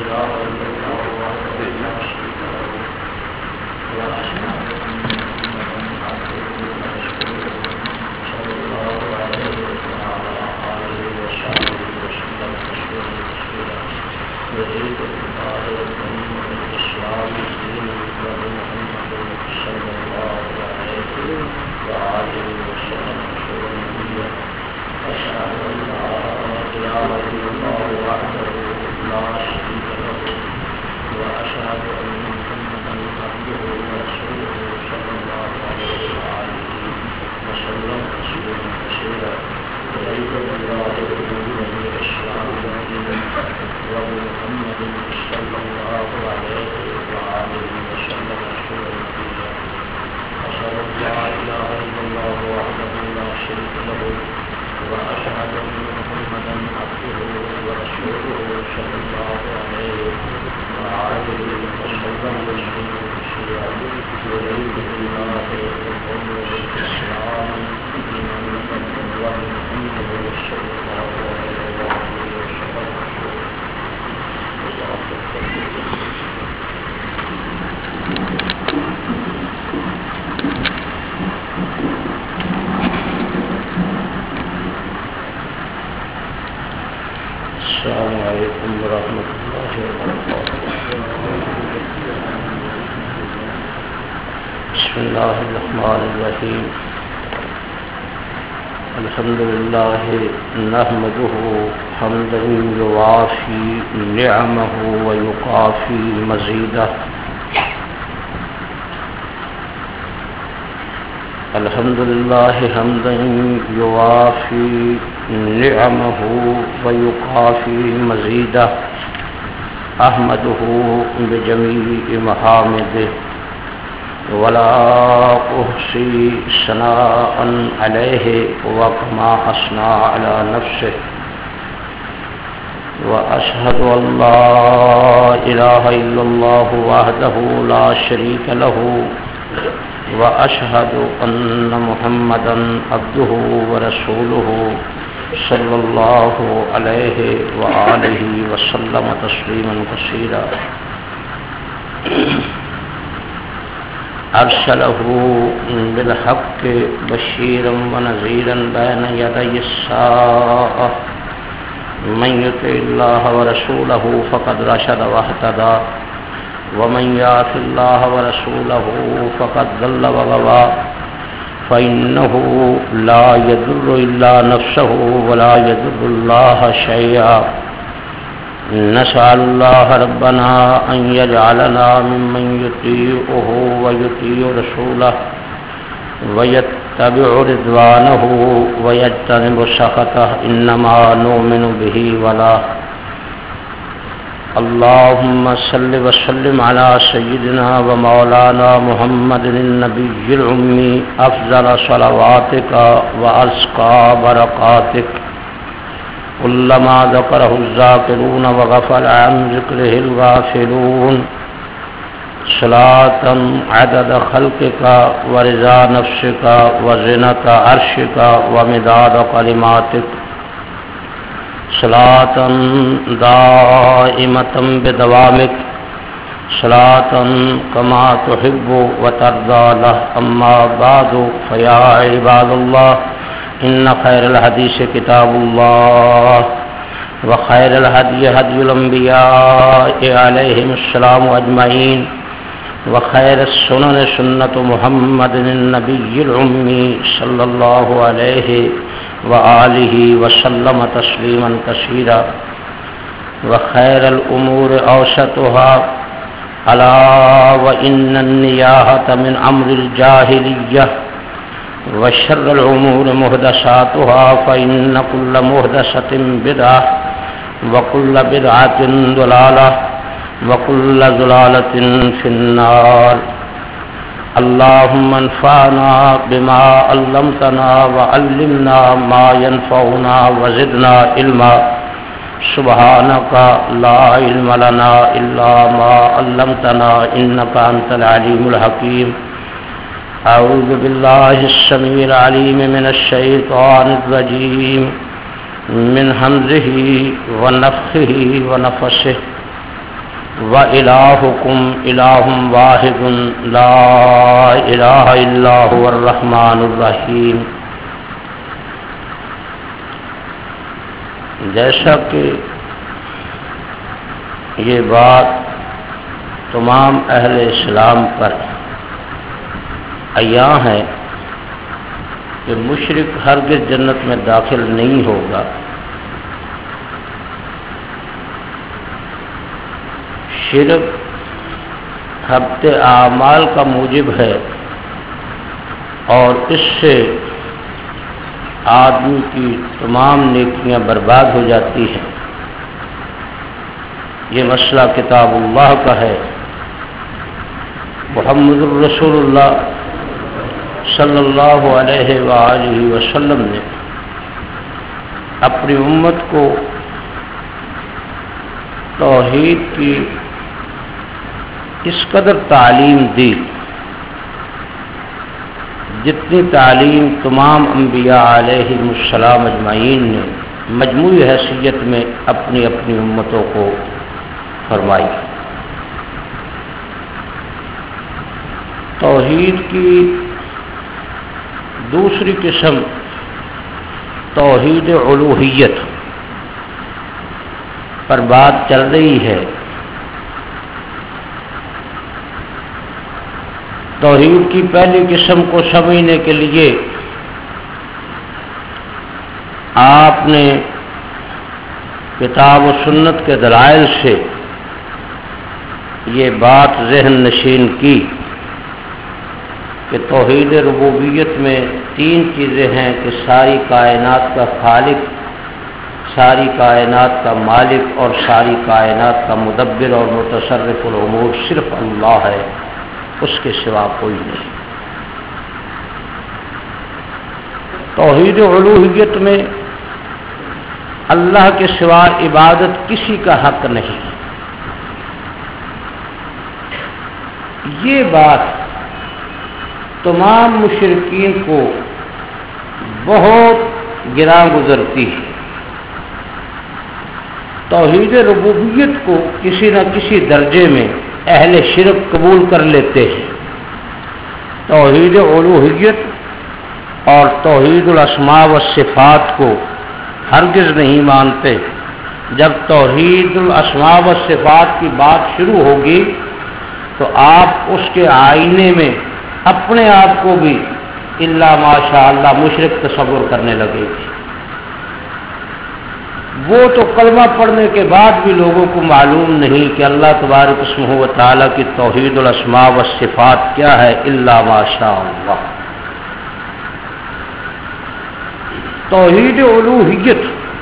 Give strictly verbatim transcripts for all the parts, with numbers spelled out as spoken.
الحمد لله نحمده حمدا يوافي نعمه ويكافي مزيده الحمد لله حمدا يوافي نعمه ويكافي مزيده أحمده بجميع محامده ولا أحصي ثناء عليه وكما أثنى على نفسه وأشهد أن لا إله إلا الله وحده لا شريك له وأشهد أن محمدا عبده ورسوله صلى الله عليه وآله وسلم تسليما كثيرا أرسله بالحق بشيرا ونذيرا بين يدي الساعة من يطع الله ورسوله فقد رشد واهتدى ومن يعص الله ورسوله فقد ضل وغوى فإنه لا يضر إلا نفسه ولا يضر الله شيئا نسأل الله ربنا أن يجعلنا ممن يطيعه ويطيع رسوله ويتبع رضوانه ويجتنب سخطه إنما نؤمن به ولا اللهم صل وسلم على سيدنا ومولانا محمد النبي الأمي أفضل صلواتك وأزكى بركاتك كلما ذكره الذاكرون وغفل عن ذكره الغافلون صلاة عدد خلقك ورضا نفسك وزنة عرشك ومداد كلماتك صلاة دائمة بدوامك صلاة كما تحب وترضى له أما بعد فيا عباد الله إن خير الحديث كتاب الله وخير الهدي هدي الأنبياء عليهم السلام أجمعين وخير السنن سنة محمد النبي الأمي صلى الله عليه وآله وسلم تسليما كثيرا وخير الأمور أوسطها ألا وإن النياحة من أمر الجاهلية وشر الأمور محدثاتها فإن كل محدثة بدعة وكل بدعة ضلالة وكل ضلالة في النار اللهم انفعنا بما علمتنا وعلمنا ما ينفعنا وزدنا علما سبحانك لا علم لنا إلا ما علمتنا إنك أنت العليم الحكيم أعوذ بالله السميع العليم من الشيطان الرجيم من همزه ونفخه ونفسه وإلہکم الہ واحد لا الہ الا هو الرحمن الرحیم۔ جیسا کہ یہ بات تمام اہل اسلام پر عیاں ہے کہ مشرک ہرگز جنت میں داخل نہیں ہوگا، شرک حبط اعمال کا موجب ہے اور اس سے آدمی کی تمام نیکیاں برباد ہو جاتی ہیں۔ یہ مسئلہ کتاب اللہ کا ہے۔ محمد الرسول اللہ صلی اللہ علیہ وآلہ وسلم نے اپنی امت کو توحید کی اس قدر تعلیم دی جتنی تعلیم تمام انبیاء علیہ السلام اجمعین نے مجموعی حیثیت میں اپنی اپنی امتوں کو فرمائی۔ توحید کی دوسری قسم توحید الوہیت پر بات چل رہی ہے۔ توحید کی پہلی قسم کو سمجھنے کے لیے آپ نے کتاب و سنت کے دلائل سے یہ بات ذہن نشین کی کہ توحید ربوبیت میں تین چیزیں ہیں کہ ساری کائنات کا خالق، ساری کائنات کا مالک اور ساری کائنات کا مدبر اور متصرف الامور صرف اللہ ہے، اس کے سوا کوئی نہیں۔ توحید الوہیت میں اللہ کے سوا عبادت کسی کا حق نہیں۔ یہ بات تمام مشرکین کو بہت گراں گزرتی ہے۔ توحید ربوبیت کو کسی نہ کسی درجے میں اہل شرک قبول کر لیتے ہیں، توحید الوہیت اور توحید الاسماء والصفات کو ہرگز نہیں مانتے۔ جب توحید الاسماء والصفات کی بات شروع ہوگی تو آپ اس کے آئینے میں اپنے آپ کو بھی الا ماشاء اللہ مشرک تصور کرنے لگے گی۔ وہ تو کلمہ پڑھنے کے بعد بھی لوگوں کو معلوم نہیں کہ اللہ تبارک اسمہ و تعالیٰ کی توحید الاسماء والصفات کیا ہے، الا ماشاء اللہ۔ توحید الوہیت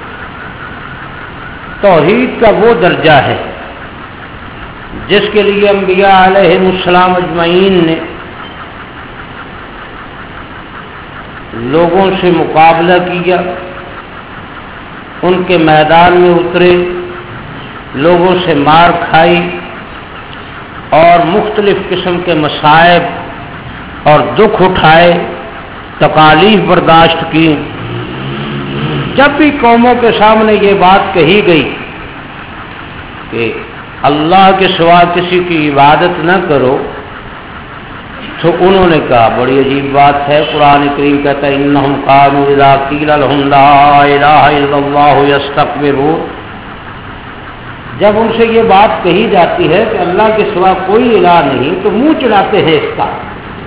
توحید کا وہ درجہ ہے جس کے لیے انبیاء علیہ السلام اجمعین نے لوگوں سے مقابلہ کیا، ان کے میدان میں اترے، لوگوں سے مار کھائی اور مختلف قسم کے مصائب اور دکھ اٹھائے، تکالیف برداشت کی۔ جب بھی قوموں کے سامنے یہ بات کہی گئی کہ اللہ کے سوا کسی کی عبادت نہ کرو تو انہوں نے کہا، بڑی عجیب بات ہے، قرآن کریم کہتا ہے انہم قالوا اذا قیل لهم لا الہ الا اللہ یستکبرون۔ جب ان سے یہ بات کہی جاتی ہے کہ اللہ کے سوا کوئی الہ نہیں تو منہ چڑھاتے ہیں اس کا۔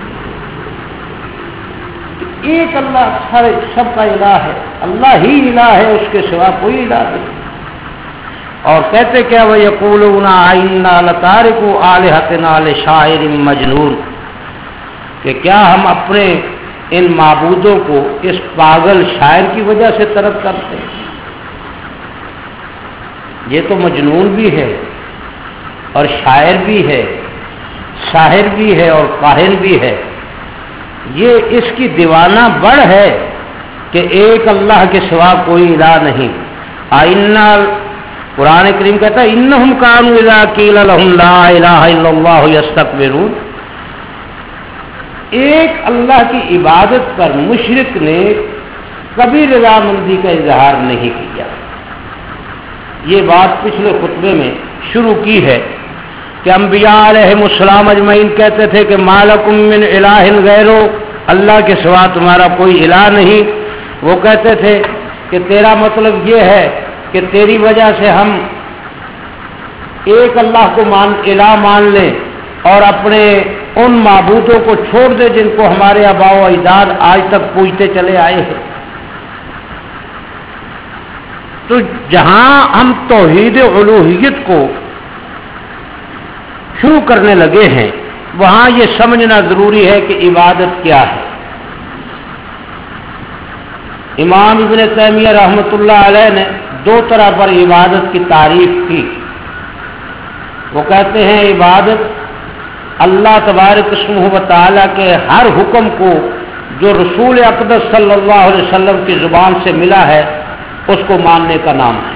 ایک اللہ سارے سب کا الہ ہے، اللہ ہی الہ ہے، اس کے سوا کوئی الہ نہیں۔ اور کہتے کیا وَيَقُولُونَ أَإِنَّا لَتَارِكُو آلِهَتِنَا لِشَاعِرٍ مَجْنُونٍ، کہ کیا ہم اپنے ان معبودوں کو اس پاگل شاعر کی وجہ سے ترک کرتے ہیں؟ یہ تو مجنون بھی ہے اور شاعر بھی ہے، شاعر بھی ہے اور کاہن بھی ہے۔ یہ اس کی دیوانہ بڑھ ہے کہ ایک اللہ کے سوا کوئی الہ نہیں۔ آئینہ قرآن کریم کہتا ہے انہم کانوا اذا قیل لهم لا الہ الا اللہ یستکبرون۔ ایک اللہ کی عبادت پر مشرک نے کبھی رضامندی کا اظہار نہیں کیا۔ یہ بات پچھلے خطبے میں شروع کی ہے کہ انبیاء علیہم السلام اجمعین کہتے تھے کہ ما لکم من الہ غیرو، اللہ کے سوا تمہارا کوئی الہ نہیں. وہ کہتے تھے کہ تیرا مطلب یہ ہے کہ تیری وجہ سے ہم ایک اللہ کو مان الہ مان لیں اور اپنے ان معبودوں کو چھوڑ دیں جن کو ہمارے آباء و اجداد آج تک پوجتے چلے آئے ہیں. تو جہاں ہم توحید الوہیت کو شروع کرنے لگے ہیں وہاں یہ سمجھنا ضروری ہے کہ عبادت کیا ہے. امام ابن تیمیہ رحمۃ اللہ علیہ نے دو طرح پر عبادت کی تعریف کی. وہ کہتے ہیں عبادت اللہ تبارک اسمہ و تعالیٰ کے ہر حکم کو جو رسول اقدس صلی اللہ علیہ وسلم کی زبان سے ملا ہے اس کو ماننے کا نام ہے.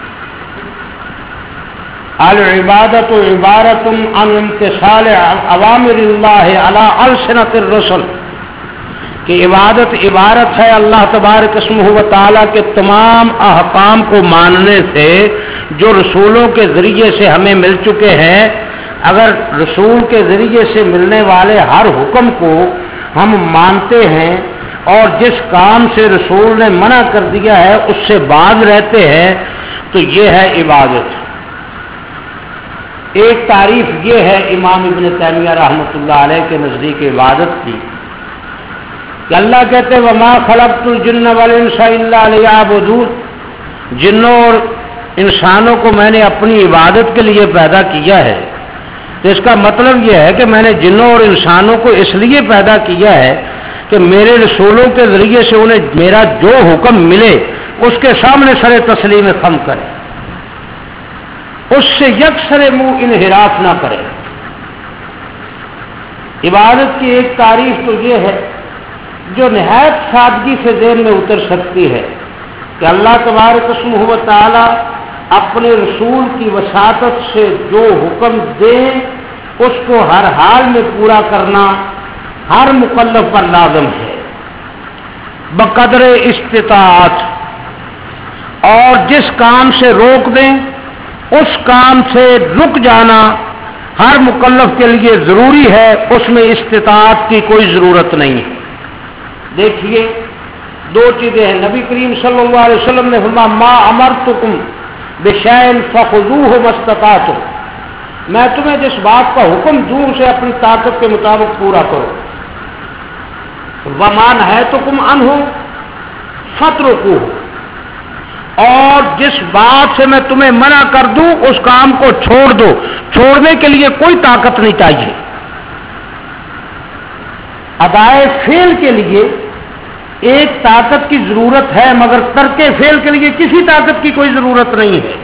العبادت عبارت عن امتثال اوامر اللہ علی السنۃ الرسل، کہ عبادت عبارت ہے اللہ تبارک اسمہ و تعالیٰ کے تمام احکام کو ماننے سے جو رسولوں کے ذریعے سے ہمیں مل چکے ہیں. اگر رسول کے ذریعے سے ملنے والے ہر حکم کو ہم مانتے ہیں اور جس کام سے رسول نے منع کر دیا ہے اس سے باز رہتے ہیں تو یہ ہے عبادت. ایک تعریف یہ ہے امام ابن تیمیہ رحمۃ اللہ علیہ کے نزدیک عبادت کی کہ اللہ کہتے ہیں وما خلقت الجن والانس الا لیعبدون، جنوں اور انسانوں کو میں نے اپنی عبادت کے لیے پیدا کیا ہے. تو اس کا مطلب یہ ہے کہ میں نے جنوں اور انسانوں کو اس لیے پیدا کیا ہے کہ میرے رسولوں کے ذریعے سے انہیں میرا جو حکم ملے اس کے سامنے سر تسلیم خم کرے، اس سے یکسر منہ انحراف نہ کرے. عبادت کی ایک تعریف تو یہ ہے جو نہایت سادگی سے ذہن میں اتر سکتی ہے کہ اللہ تبارک اسمہ و تعالیٰ اپنے رسول کی وساطت سے جو حکم دے اس کو ہر حال میں پورا کرنا ہر مکلف پر لازم ہے بقدر استطاعت، اور جس کام سے روک دیں اس کام سے رک جانا ہر مکلف کے لیے ضروری ہے، اس میں استطاعت کی کوئی ضرورت نہیں ہے. دیکھیے دو چیزیں ہیں. نبی کریم صلی اللہ علیہ وسلم نے فرمایا ما امرتکم بشیء فخذوہ ما استطعتم، میں تمہیں جس بات کا حکم دوں اسے اپنی طاقت کے مطابق پورا کرو. وما نہیتکم عنہ فاترکوہ، اور جس بات سے میں تمہیں منع کر دوں اس کام کو چھوڑ دو. چھوڑنے کے لیے کوئی طاقت نہیں چاہیے. ادائے فعل کے لیے ایک طاقت کی ضرورت ہے مگر ترک فعل کے لیے کسی طاقت کی کوئی ضرورت نہیں ہے.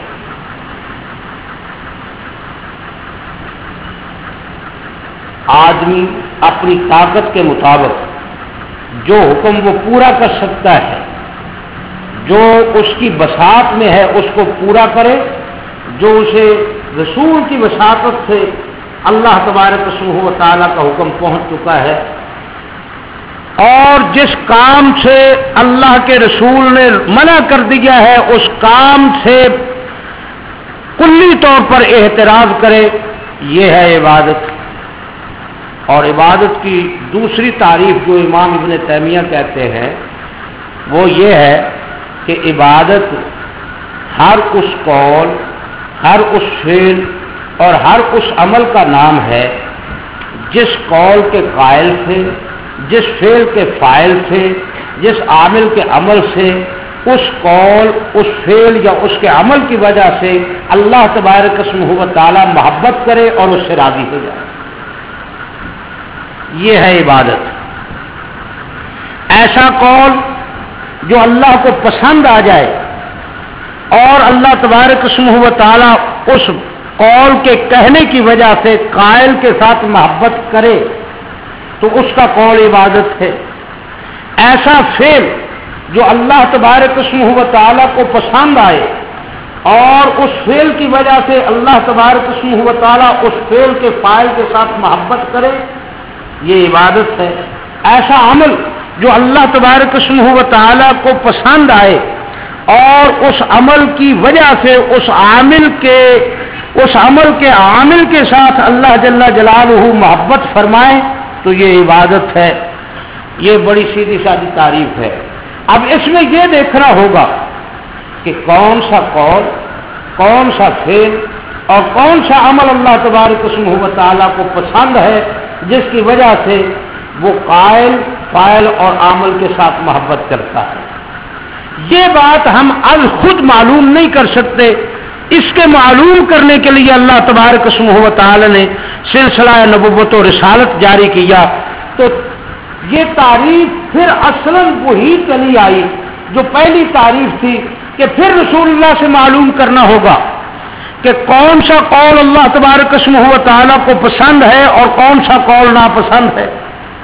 آدمی اپنی طاقت کے مطابق جو حکم وہ پورا کر سکتا ہے، جو اس کی بساط میں ہے اس کو پورا کرے، جو اسے رسول کی وساطت سے اللہ تبارک اسمہ و تعالیٰ کا حکم پہنچ چکا ہے، اور جس کام سے اللہ کے رسول نے منع کر دیا ہے اس کام سے کلی طور پر احتراز کرے. یہ ہے عبادت. اور عبادت کی دوسری تعریف جو امام ابن تیمیہ کہتے ہیں وہ یہ ہے کہ عبادت ہر اس قول، ہر اس فعل اور ہر اس عمل کا نام ہے جس قول کے قائل سے، جس فعل کے فاعل سے، جس عامل کے عمل سے اس قول، اس فعل یا اس کے عمل کی وجہ سے اللہ تبارک اسمہ و تعالیٰ محبت کرے اور اس سے راضی ہو جائے. یہ ہے عبادت. ایسا قول جو اللہ کو پسند آ جائے اور اللہ تبارک اسمہ و تعالیٰ اس قول کے کہنے کی وجہ سے قائل کے ساتھ محبت کرے تو اس کا قول عبادت ہے. ایسا فعل جو اللہ تبارک اسمہ و تعالیٰ کو پسند آئے اور اس فعل کی وجہ سے اللہ تبارک اسمہ و تعالیٰ اس فعل کے فاعل کے ساتھ محبت کرے، یہ عبادت ہے. ایسا عمل جو اللہ تبارک اسمہ و تعالیٰ کو پسند آئے اور اس عمل کی وجہ سے اس عامل کے اس عمل کے عامل کے ساتھ اللہ جل جلالہ محبت فرمائیں تو یہ عبادت ہے. یہ بڑی سیدھی سادی تعریف ہے. اب اس میں یہ دیکھنا ہوگا کہ کون سا قول، کون سا فعل اور کون سا عمل اللہ تبارک و تعالیٰ کو پسند ہے جس کی وجہ سے وہ قائل، فاعل اور عامل کے ساتھ محبت کرتا ہے. یہ بات ہم از خود معلوم نہیں کر سکتے. اس کے معلوم کرنے کے لیے اللہ تبارک و تعالی نے سلسلہ نبوت و رسالت جاری کیا. تو یہ تعریف پھر اصلاً وہی چلی آئی جو پہلی تعریف تھی کہ پھر رسول اللہ سے معلوم کرنا ہوگا کہ کون سا قول اللہ تبارک و تعالی کو پسند ہے اور کون سا قول ناپسند ہے،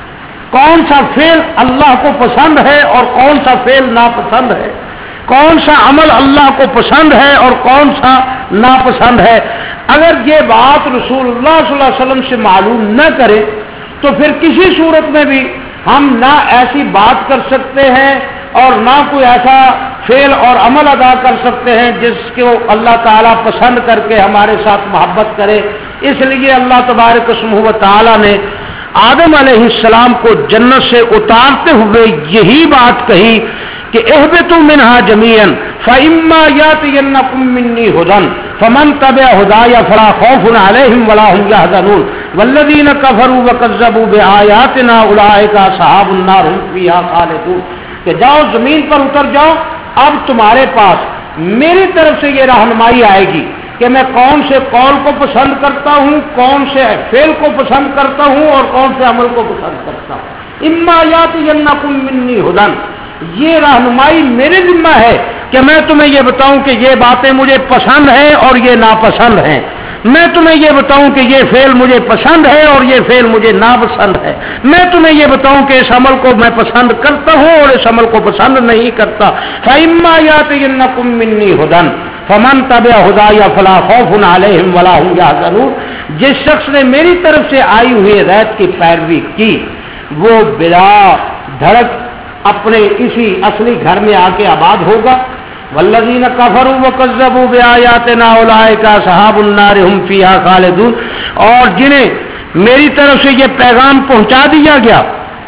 کون سا فعل اللہ کو پسند ہے اور کون سا فعل ناپسند ہے، کون سا عمل اللہ کو پسند ہے اور کون سا ناپسند ہے. اگر یہ بات رسول اللہ صلی اللہ علیہ وسلم سے معلوم نہ کرے تو پھر کسی صورت میں بھی ہم نہ ایسی بات کر سکتے ہیں اور نہ کوئی ایسا فعل اور عمل ادا کر سکتے ہیں جس کو اللہ تعالیٰ پسند کر کے ہمارے ساتھ محبت کرے. اس لیے اللہ تبارک و تعالیٰ نے آدم علیہ السلام کو جنت سے اتارتے ہوئے یہی بات کہی کہ اہبطوا منہا جمیعا فإما یأتینکم منی ھدی فمن تبع ھدای فلا خوف علیہم ولا هم یحزنون والذین کفروا وکذبوا بآیاتنا اولئک اصحاب النار هم فیہا خالدون. کہ جاؤ زمین پر اتر جاؤ، اب تمہارے پاس میری طرف سے یہ رہنمائی آئے گی کہ میں کون سے قول کو پسند کرتا ہوں، کون سے فعل کو پسند کرتا ہوں اور کون سے عمل کو پسند کرتا ہوں. اما یأتینکم منی ھدی، یہ رہنمائی میرے ذمہ ہے کہ میں تمہیں یہ بتاؤں کہ یہ باتیں مجھے پسند ہیں اور یہ ناپسند ہیں. میں تمہیں یہ بتاؤں کہ یہ فعل مجھے پسند ہے اور یہ فعل مجھے ناپسند ہے. میں تمہیں یہ بتاؤں کہ اس عمل کو میں پسند کرتا ہوں اور اس عمل کو پسند نہیں کرتا. فإما یأتینکم منی ھدی فمن تبع ھدای فلا خوف علیہم ولا هم یحزنون. جس شخص نے میری طرف سے آئی ہوئی ہدایت کی پیروی کی وہ بلا دھڑک اپنے اسی اصلی گھر میں آ کے آباد ہوگا. والذین کفروا وکذبوا بآیاتنا اولئک اصحاب النار هم فیہا خالدون. اور جنہیں میری طرف سے یہ پیغام پہنچا دیا گیا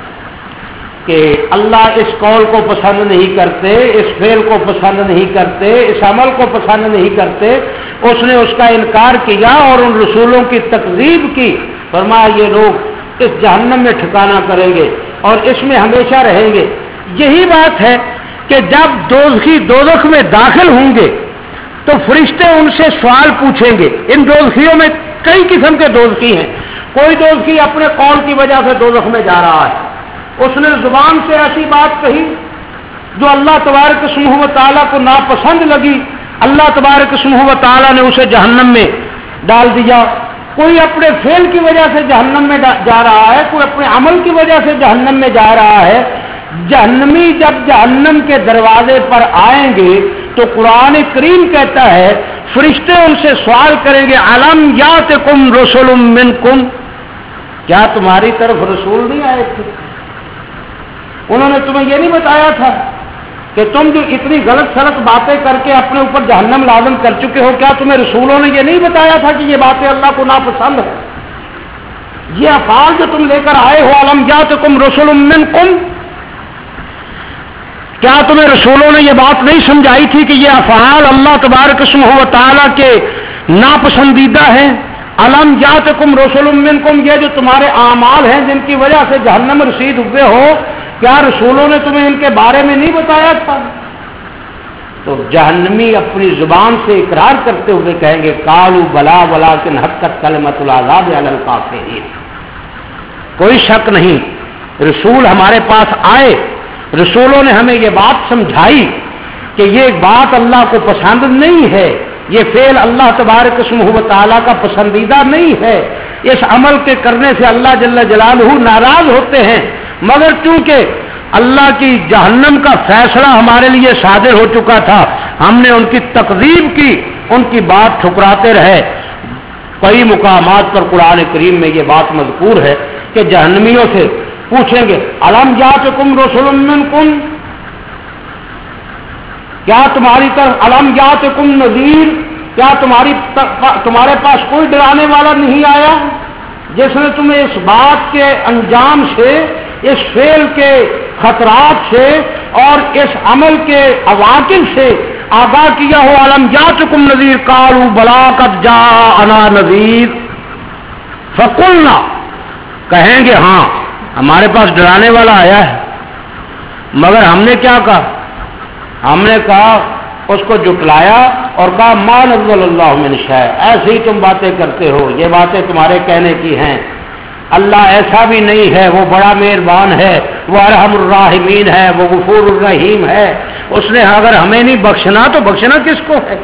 کہ اللہ اس قول کو پسند نہیں کرتے، اس فعل کو پسند نہیں کرتے، اس عمل کو پسند نہیں کرتے، اس نے اس کا انکار کیا اور ان رسولوں کی تکذیب کی، فرمایا یہ لوگ اس جہنم میں ٹھکانہ کریں گے اور اس میں ہمیشہ رہیں گے. یہی بات ہے کہ جب دوزخی دوزخ میں داخل ہوں گے تو فرشتے ان سے سوال پوچھیں گے. ان دوزخیوں میں کئی قسم کے دوزخی ہیں. کوئی دوزخی اپنے قول کی وجہ سے دوزخ میں جا رہا ہے، اس نے زبان سے ایسی بات کہی جو اللہ تبارک و تعالیٰ کو ناپسند لگی، اللہ تبارک و تعالیٰ نے اسے جہنم میں ڈال دیا. کوئی اپنے فعل کی وجہ سے جہنم میں جا رہا ہے، کوئی اپنے عمل کی وجہ سے جہنم میں جا رہا ہے. جہنمی جب جہنم کے دروازے پر آئیں گے تو قرآن کریم کہتا ہے فرشتے ان سے سوال کریں گے الم یاتکم رسل منکم، کیا تمہاری طرف رسول نہیں آئے تھے؟ انہوں نے تمہیں یہ نہیں بتایا تھا کہ تم جو اتنی غلط سلط باتیں کر کے اپنے اوپر جہنم لازم کر چکے ہو، کیا تمہیں رسولوں نے یہ نہیں بتایا تھا کہ یہ باتیں اللہ کو ناپسند ہے؟ یہ افعال جو تم لے کر آئے ہو الم یاتکم رسل منکم، کیا تمہیں رسولوں نے یہ بات نہیں سمجھائی تھی کہ یہ افعال اللہ تبارک و تعالیٰ کے ناپسندیدہ ہیں؟ الم یاتکم رسل منکم، یہ جو تمہارے اعمال ہیں جن کی وجہ سے جہنم رسید ہوئے ہو، کیا رسولوں نے تمہیں ان کے بارے میں نہیں بتایا تھا؟ تو جہنمی اپنی زبان سے اقرار کرتے ہوئے کہیں گے قالوا بلا ولکن حقت کلمۃ العذاب علی الکافرین. کوئی شک نہیں رسول ہمارے پاس آئے، رسولوں نے ہمیں یہ بات سمجھائی کہ یہ بات اللہ کو پسند نہیں ہے، یہ فعل اللہ تبارک و تعالیٰ کا پسندیدہ نہیں ہے، اس عمل کے کرنے سے اللہ جل جلالہ ناراض ہوتے ہیں. مگر چونکہ اللہ کی جہنم کا فیصلہ ہمارے لیے صادر ہو چکا تھا، ہم نے ان کی تکذیب کی، ان کی بات ٹھکراتے رہے. کئی مقامات پر قرآن کریم میں یہ بات مذکور ہے کہ جہنمیوں سے پوچھیں گے الم یاتکم رسل منکم، کیا تمہاری طرف الم یاتکم نذیر، کیا تمہاری تمہارے پاس کوئی ڈرانے والا نہیں آیا جس نے تمہیں اس بات کے انجام سے، اس فعل کے خطرات سے اور اس عمل کے عواقب سے آگاہ کیا ہو؟ علم جاءکم نذیر قالوا بلا قد جاءنا نذیر فقلنا، کہیں گے ہاں ہمارے پاس ڈرانے والا آیا ہے، مگر ہم نے کیا کہا؟ ہم نے کہا، اس کو جٹلایا اور کہا ما نزل اللہ من شیء، ایسے ہی تم باتیں کرتے ہو، یہ باتیں تمہارے کہنے کی ہیں، اللہ ایسا بھی نہیں ہے، وہ بڑا مہربان ہے، وہ ارحم الراحمین ہے، وہ غفور الرحیم ہے، اس نے اگر ہمیں نہیں بخشنا تو بخشنا کس کو ہے؟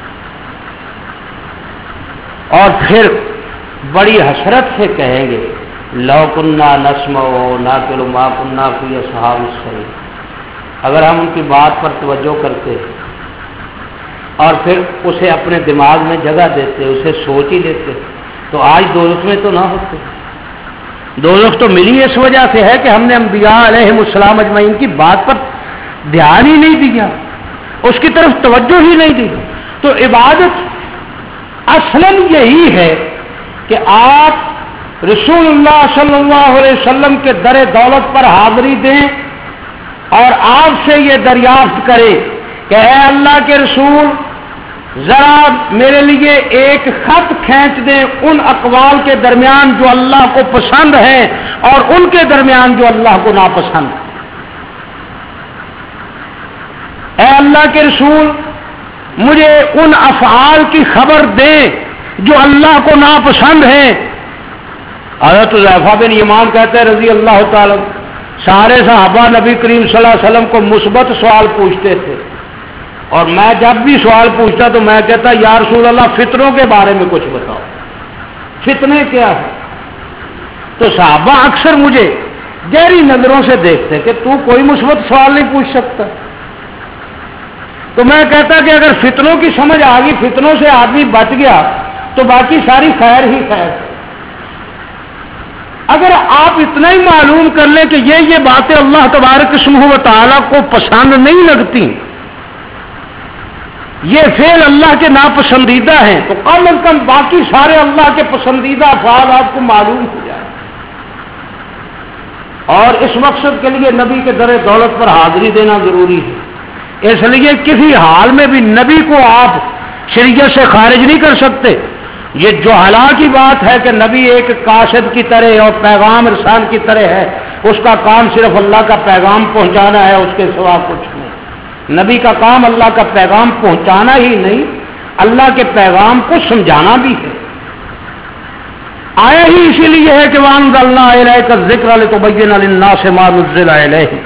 اور پھر بڑی حسرت سے کہیں گے لو کننا نسمع نعقل ما کننا فی اصحاب السعیر، اگر ہم ان کی بات پر توجہ کرتے اور پھر اسے اپنے دماغ میں جگہ دیتے، اسے سوچ ہی لیتے، تو آج دوزخ میں تو نہ ہوتے۔ دوزخ تو ملی اس وجہ سے ہے کہ ہم نے انبیاء علیہم السلام اجمعین کی بات پر دھیان ہی نہیں دیا، اس کی طرف توجہ ہی نہیں دی۔ تو عبادت اصلاً یہی ہے کہ آپ رسول اللہ صلی اللہ علیہ وسلم کے در دولت پر حاضری دیں اور آپ سے یہ دریافت کرے کہ اے اللہ کے رسول، ذرا میرے لیے ایک خط کھینچ دیں ان اقوال کے درمیان جو اللہ کو پسند ہیں اور ان کے درمیان جو اللہ کو ناپسند ہے۔ اے اللہ کے رسول، مجھے ان افعال کی خبر دیں جو اللہ کو ناپسند ہیں۔ حضرت حذیفہ بن یمان کہتے ہیں رضی اللہ تعالی، سارے صحابہ نبی کریم صلی اللہ علیہ وسلم کو مثبت سوال پوچھتے تھے، اور میں جب بھی سوال پوچھتا تو میں کہتا یا رسول اللہ فتنوں کے بارے میں کچھ بتاؤ، فتنے کیا ہے؟ تو صحابہ اکثر مجھے گہری نظروں سے دیکھتے کہ تو کوئی مثبت سوال نہیں پوچھ سکتا۔ تو میں کہتا کہ اگر فتنوں کی سمجھ آ گئی، فتنوں سے آدمی بچ گیا تو باقی ساری خیر ہی خیر ہے۔ اگر آپ اتنا ہی معلوم کر لیں کہ یہ یہ باتیں اللہ تبارک اسمہ و تعالیٰ کو پسند نہیں لگتی، یہ فعل اللہ کے ناپسندیدہ ہیں، تو کم از کم باقی سارے اللہ کے پسندیدہ افعال آپ کو معلوم ہو جائے۔ اور اس مقصد کے لیے نبی کے در دولت پر حاضری دینا ضروری ہے۔ اس لیے کسی حال میں بھی نبی کو آپ شریعت سے خارج نہیں کر سکتے۔ یہ جو حالات کی بات ہے کہ نبی ایک قاصد کی طرح اور پیغام رسان کی طرح ہے، اس کا کام صرف اللہ کا پیغام پہنچانا ہے، اس کے سوا کچھ نہیں۔ نبی کا کام اللہ کا پیغام پہنچانا ہی نہیں، اللہ کے پیغام کو سمجھانا بھی ہے۔ آیا ہی اسی لیے ہے کہ وَأَنزَلْنَا إِلَيْكَ الذِّكْرَ لِتُبَيِّنَ لِلنَّاسِ مَا نُزِّلَ إِلَيْهِمْ،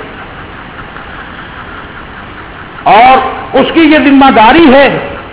اور اس کی یہ ذمہ داری ہے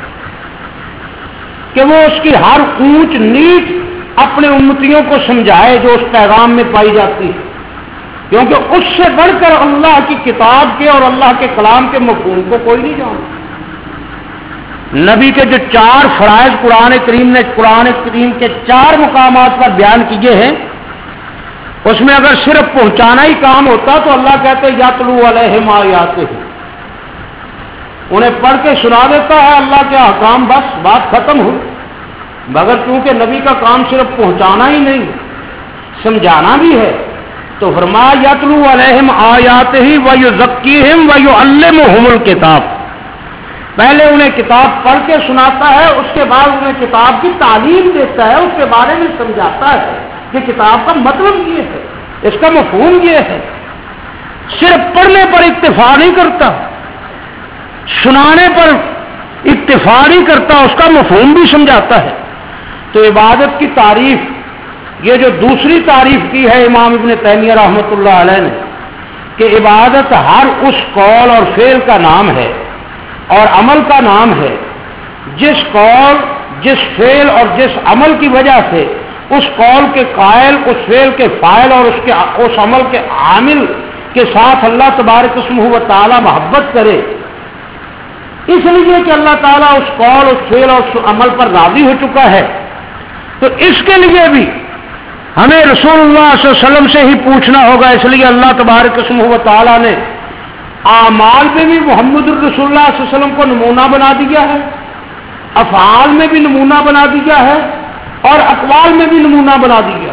کہ وہ اس کی ہر اونچ نیچ اپنے امتیوں کو سمجھائے جو اس پیغام میں پائی جاتی ہے، کیونکہ اس سے بڑھ کر اللہ کی کتاب کے اور اللہ کے کلام کے مفہوم کو کوئی نہیں جانتا۔ نبی کے جو چار فرائض قرآن کریم نے قرآن کریم کے چار مقامات پر بیان کیے ہیں، اس میں اگر صرف پہنچانا ہی کام ہوتا تو اللہ کہتے یتلو علیہم آیاتہ، انہیں پڑھ کے سنا دیتا ہے اللہ کے احکام، بس بات ختم ہوئی۔ مگر چونکہ نبی کا کام صرف پہنچانا ہی نہیں سمجھانا بھی ہے، تو فرمایا یتلو علیہم آیاتہ ویزکیہم ویعلمہم الکتاب، پہلے انہیں کتاب پڑھ کے سناتا ہے، اس کے بعد انہیں کتاب کی تعلیم دیتا ہے، اس کے بارے میں سمجھاتا ہے کہ کتاب کا مطلب یہ ہے، اس کا مفہوم یہ ہے۔ صرف پڑھنے پر اکتفا نہیں کرتا، سنانے پر اکتفا نہیں کرتا، اس کا مفہوم بھی سمجھاتا ہے۔ تو عبادت کی تعریف، یہ جو دوسری تعریف کی ہے امام ابن تیمیہ رحمۃ اللہ علیہ نے، کہ عبادت ہر اس قول اور فعل کا نام ہے اور عمل کا نام ہے جس قول، جس فعل اور جس عمل کی وجہ سے اس قول کے قائل، اس فعل کے فاعل اور اس کے اس عمل کے عامل کے ساتھ اللہ تبارک اسمہ و تعالی محبت کرے، اس لیے کہ اللہ تعالیٰ اس قول، اس فعل اور اس عمل پر راضی ہو چکا ہے، تو اس کے لیے بھی ہمیں رسول اللہ صلی اللہ علیہ وسلم سے ہی پوچھنا ہوگا۔ اس لیے اللہ تبارک اسمہ و تعالیٰ نے اعمال میں بھی محمد الرسول اللہ صلی اللہ علیہ وسلم کو نمونہ بنا دیا ہے، افعال میں بھی نمونہ بنا دیا ہے اور اقوال میں بھی نمونہ بنا دیا.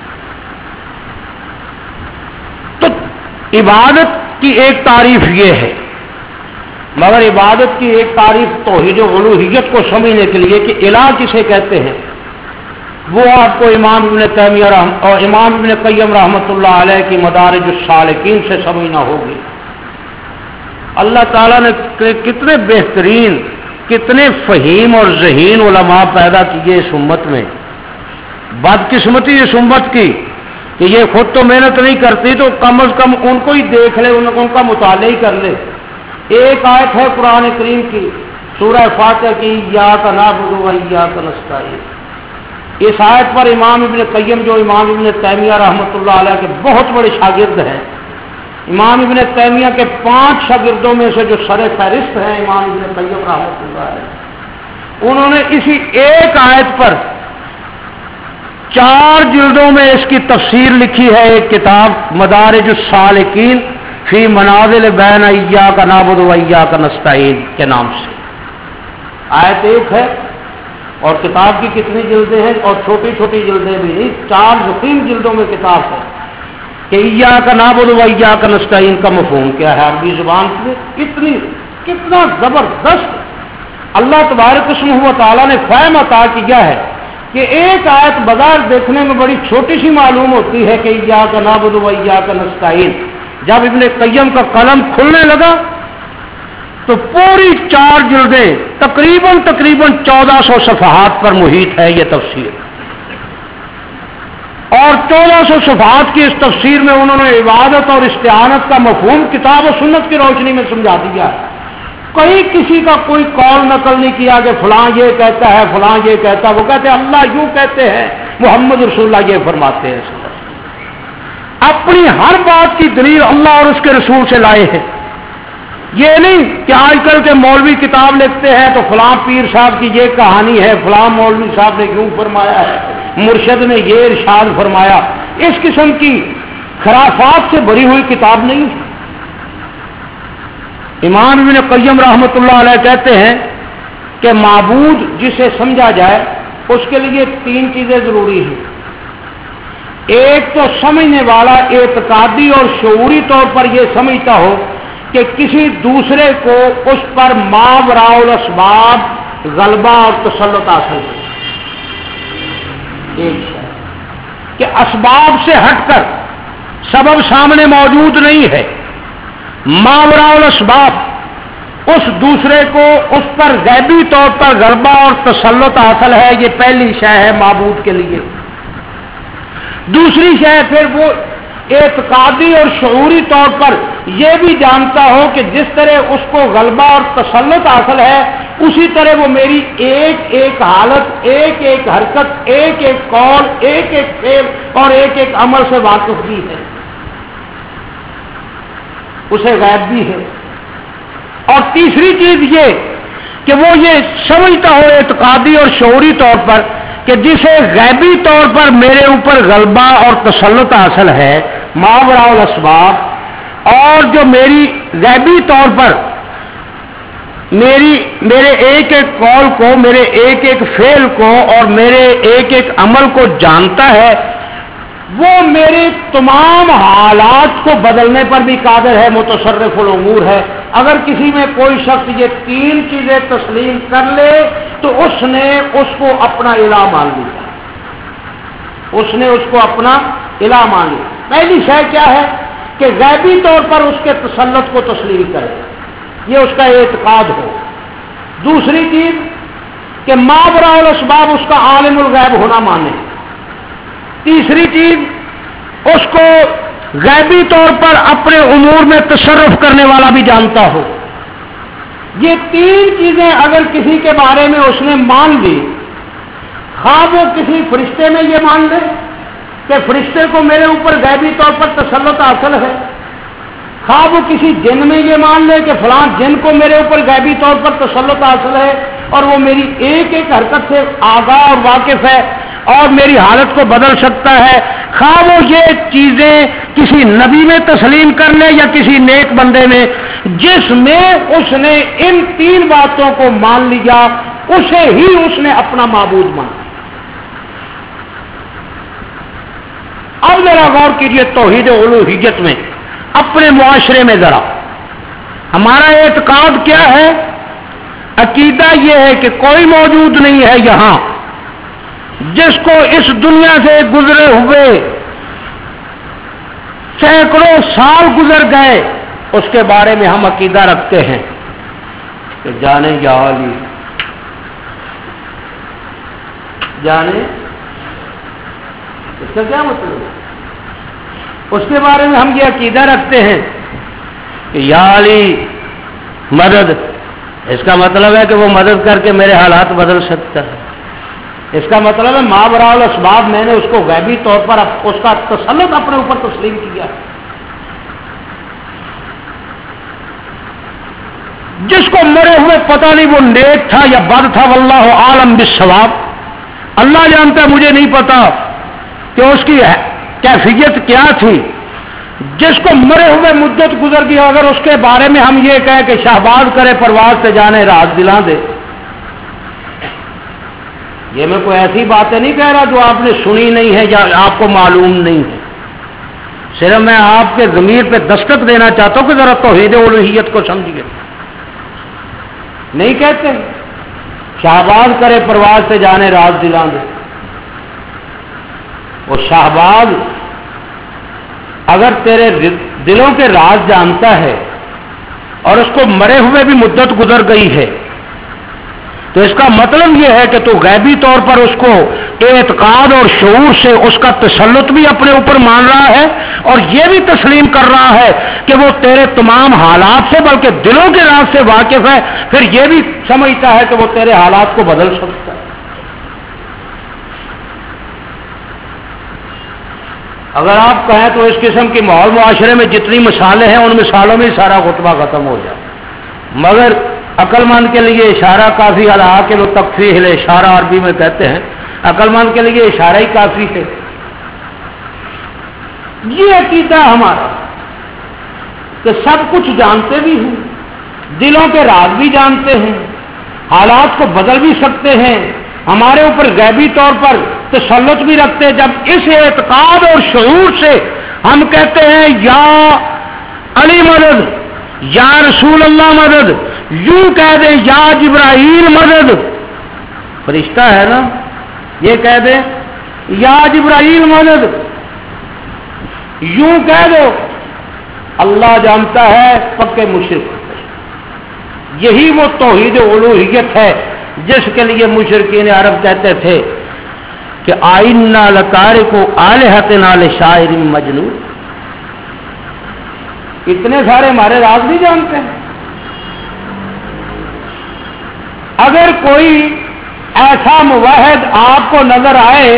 تو عبادت کی ایک تعریف یہ ہے، مگر عبادت کی ایک تعریف توحید و الوہیت کو سمجھنے کے لیے کہ الہ کسے کہتے ہیں وہ آپ کو امام ابن تیمیہ رحم اور امام ابن قیم رحمۃ اللہ علیہ کی مدارج السالکین سے سمجھنا ہوگی. اللہ تعالیٰ نے کتنے بہترین، کتنے فہیم اور ذہین علماء پیدا کیے اس امت میں. بدقسمتی اس امت کی کہ یہ خود تو محنت نہیں کرتی، تو کم از کم ان کو ہی دیکھ لے، ان کا مطالعہ ہی کر لے. ایک آیت ہے قرآن کریم کی سورہ فاتحہ کی، ایاک نعبد و ایاک نستعین. اس آیت پر امام ابن قیم جو امام ابن تیمیہ رحمۃ اللہ علیہ کے بہت بڑے شاگرد ہیں، امام ابن تیمیہ کے پانچ شاگردوں میں سے جو سر فہرست ہیں امام ابن قیم رحمۃ اللہ علیہ، انہوں نے اسی ایک آیت پر چار جلدوں میں اس کی تفسیر لکھی ہے. ایک کتاب مدارج السالکین فی منازل بین ایاک نعبد و ایاک نستعین کے نام سے. آیت ایک ہے اور کتاب کی کتنی جلدیں ہیں، اور چھوٹی چھوٹی جلدیں بھی نہیں، چار ضخیم جلدوں میں کتاب ہے کہ ایاک نعبد و ایاک نستعین کا مفہوم کیا ہے عربی زبان میں. اتنی کتنا زبردست اللہ تبارک و تعالیٰ نے فہم عطا کیا ہے کہ ایک آیت بظاہر دیکھنے میں بڑی چھوٹی سی معلوم ہوتی ہے کہ ایاک نعبد و ایاک نستعین. جب ابن قیم کا قلم کھلنے لگا تو پوری چار جلدیں تقریباً تقریباً چودہ سو صفحات پر محیط ہے یہ تفسیر. اور چودہ سو صفحات کی اس تفسیر میں انہوں نے عبادت اور استعانت کا مفہوم کتاب و سنت کی روشنی میں سمجھا دیا ہے. کہیں کسی کا کوئی قول نقل نہیں کیا کہ فلاں یہ کہتا ہے فلاں یہ کہتا ہے. وہ کہتے ہیں اللہ یوں کہتے ہیں، محمد رسول اللہ یہ فرماتے ہیں. اپنی ہر بات کی دلیل اللہ اور اس کے رسول سے لائے ہیں. یہ نہیں کہ آج کل کے مولوی کتاب لکھتے ہیں تو فلاں پیر صاحب کی یہ کہانی ہے، فلاں مولوی صاحب نے یوں فرمایا ہے، مرشد نے یہ ارشاد فرمایا. اس قسم کی خرافات سے بھری ہوئی کتاب نہیں ہے. امام ابن قیم رحمۃ اللہ علیہ کہتے ہیں کہ معبود جسے سمجھا جائے اس کے لیے تین چیزیں ضروری ہیں. ایک تو سمجھنے والا اعتقادی اور شعوری طور پر یہ سمجھتا ہو کہ کسی دوسرے کو اس پر ماوراء الاسباب غلبہ اور تسلط حاصل ہے. ایک ہے کہ اسباب سے ہٹ کر سبب سامنے موجود نہیں ہے، ماوراء الاسباب اس دوسرے کو اس پر غیبی طور پر غلبہ اور تسلط حاصل ہے. یہ پہلی شے ہے معبود کے لیے. دوسری شے پھر وہ اعتقادی اور شعوری طور پر یہ بھی جانتا ہو کہ جس طرح اس کو غلبہ اور تسلط حاصل ہے اسی طرح وہ میری ایک ایک حالت، ایک ایک حرکت، ایک ایک قول، ایک ایک فعل اور ایک ایک عمل سے واقف بھی ہے، اسے غیب بھی ہے. اور تیسری چیز یہ کہ وہ یہ سمجھتا ہو اعتقادی اور شعوری طور پر کہ جسے غیبی طور پر میرے اوپر غلبہ اور تسلط حاصل ہے ماوراء الاسباب، اور جو میری غیبی طور پر میری میرے ایک ایک قول کو، میرے ایک ایک فعل کو اور میرے ایک ایک عمل کو جانتا ہے، وہ میرے تمام حالات کو بدلنے پر بھی قادر ہے، متصرف الامور ہے. اگر کسی میں کوئی شخص یہ تین چیزیں تسلیم کر لے تو اس نے اس کو اپنا الہ مان لیا، اس نے اس کو اپنا الہ مان لیا. پہلی شے کیا ہے کہ غیبی طور پر اس کے تسلط کو تسلیم کرے، یہ اس کا اعتقاد ہو. دوسری چیز کہ ماوراء الاسباب اس کا عالم الغیب ہونا مانے. تیسری چیز اس کو غیبی طور پر اپنے امور میں تصرف کرنے والا بھی جانتا ہو. یہ تین چیزیں اگر کسی کے بارے میں اس نے مان لی، خواہ وہ کسی فرشتے میں یہ مان لے کہ فرشتے کو میرے اوپر غیبی طور پر تسلط حاصل ہے، خواہ وہ کسی جن میں یہ مان لے کہ فلاں جن کو میرے اوپر غیبی طور پر تسلط حاصل ہے اور وہ میری ایک ایک حرکت سے آگاہ اور واقف ہے اور میری حالت کو بدل سکتا ہے، خواہ وہ یہ چیزیں کسی نبی میں تسلیم کر لے یا کسی نیک بندے میں، جس میں اس نے ان تین باتوں کو مان لیا اسے ہی اس نے اپنا معبود مانا۔ اب ذرا غور کیجئے توحید الوہیت میں اپنے معاشرے میں ذرا ہمارا اعتقاد کیا ہے؟ عقیدہ یہ ہے کہ کوئی موجود نہیں ہے یہاں جس کو اس دنیا سے گزرے ہوئے سینکڑوں سال گزر گئے اس کے بارے میں ہم عقیدہ رکھتے ہیں کہ جانے یا علی جانے، اس کا کیا مطلب ہے؟ اس کے بارے میں ہم یہ عقیدہ رکھتے ہیں کہ یا علی مدد، اس کا مطلب ہے کہ وہ مدد کر کے میرے حالات بدل سکتا ہے۔ اس کا مطلب ہے مابرا الاسباب میں نے اس کو غیبی طور پر اس کا تسلط اپنے اوپر تسلیم کیا۔ جس کو مرے ہوئے پتہ نہیں وہ نیک تھا یا بد تھا، واللہ عالم بالصواب، اللہ جانتا ہے، مجھے نہیں پتا کہ اس کی کیفیت کیا تھی۔ جس کو مرے ہوئے مدت گزر گئی، اگر اس کے بارے میں ہم یہ کہیں کہ شہباز کرے پرواز سے جانے رات دلا دے، یہ میں کوئی ایسی باتیں نہیں کہہ رہا جو آپ نے سنی نہیں ہے یا آپ کو معلوم نہیں ہے، صرف میں آپ کے ضمیر پہ دستک دینا چاہتا ہوں کہ ذرا توحید الوہیت کو سمجھیے۔ نہیں کہتے شہباز کرے پرواز سے جانے رات دلا دے، وہ شہباز اگر تیرے دلوں کے راز جانتا ہے اور اس کو مرے ہوئے بھی مدت گزر گئی ہے تو اس کا مطلب یہ ہے کہ تو غیبی طور پر اس کو اعتقاد اور شعور سے اس کا تسلط بھی اپنے اوپر مان رہا ہے اور یہ بھی تسلیم کر رہا ہے کہ وہ تیرے تمام حالات سے بلکہ دلوں کے راز سے واقف ہے، پھر یہ بھی سمجھتا ہے کہ وہ تیرے حالات کو بدل سکتا ہے۔ اگر آپ کہیں تو اس قسم کی ماحول معاشرے میں جتنی مثالیں ہیں ان مثالوں میں سارا خطبہ ختم ہو جائے، مگر عقل مند کے لیے اشارہ کافی، العاقل تکفیہ الاشارہ عربی میں کہتے ہیں، عقل مند کے لیے اشارہ ہی کافی ہے۔ یہ عقیدہ ہمارا کہ سب کچھ جانتے بھی ہیں، دلوں کے راز بھی جانتے ہیں، حالات کو بدل بھی سکتے ہیں، ہمارے اوپر غیبی طور پر تسلط بھی رکھتے ہیں۔ جب اس اعتقاد اور شعور سے ہم کہتے ہیں یا علی مدد، یا رسول اللہ مدد، یوں کہہ دیں یا جبرائیل مدد، فرشتہ ہے نا، یہ کہہ دیں یا جبرائیل مدد، یوں کہہ دو، اللہ جانتا ہے پکے مشرک۔ یہی وہ توحید الوہیت ہے جس کے لیے مشرکین عرب کہتے تھے کہ آئنا لتارکو آلہتنا لشاعر مجنون۔ اتنے سارے ہمارے راز بھی جانتے ہیں۔ اگر کوئی ایسا موحد آپ کو نظر آئے،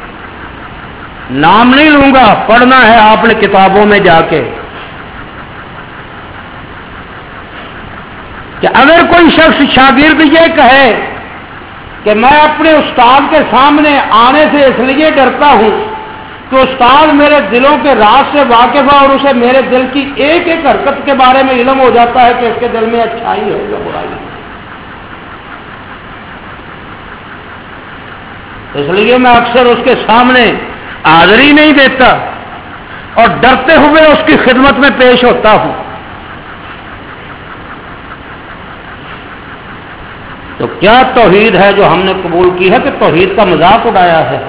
نام نہیں لوں گا، پڑھنا ہے آپ نے کتابوں میں جا کے، کہ اگر کوئی شخص شاگرد یہ کہے کہ میں اپنے استاد کے سامنے آنے سے اس لیے ڈرتا ہوں کہ استاد میرے دلوں کے راز سے واقف ہے اور اسے میرے دل کی ایک ایک حرکت کے بارے میں علم ہو جاتا ہے کہ اس کے دل میں اچھائی ہے یا برائی ہے، اس لیے میں اکثر اس کے سامنے حاضری نہیں دیتا اور ڈرتے ہوئے اس کی خدمت میں پیش ہوتا ہوں۔ تو کیا توحید ہے جو ہم نے قبول کی ہے کہ توحید کا مذاق اڑایا ہے؟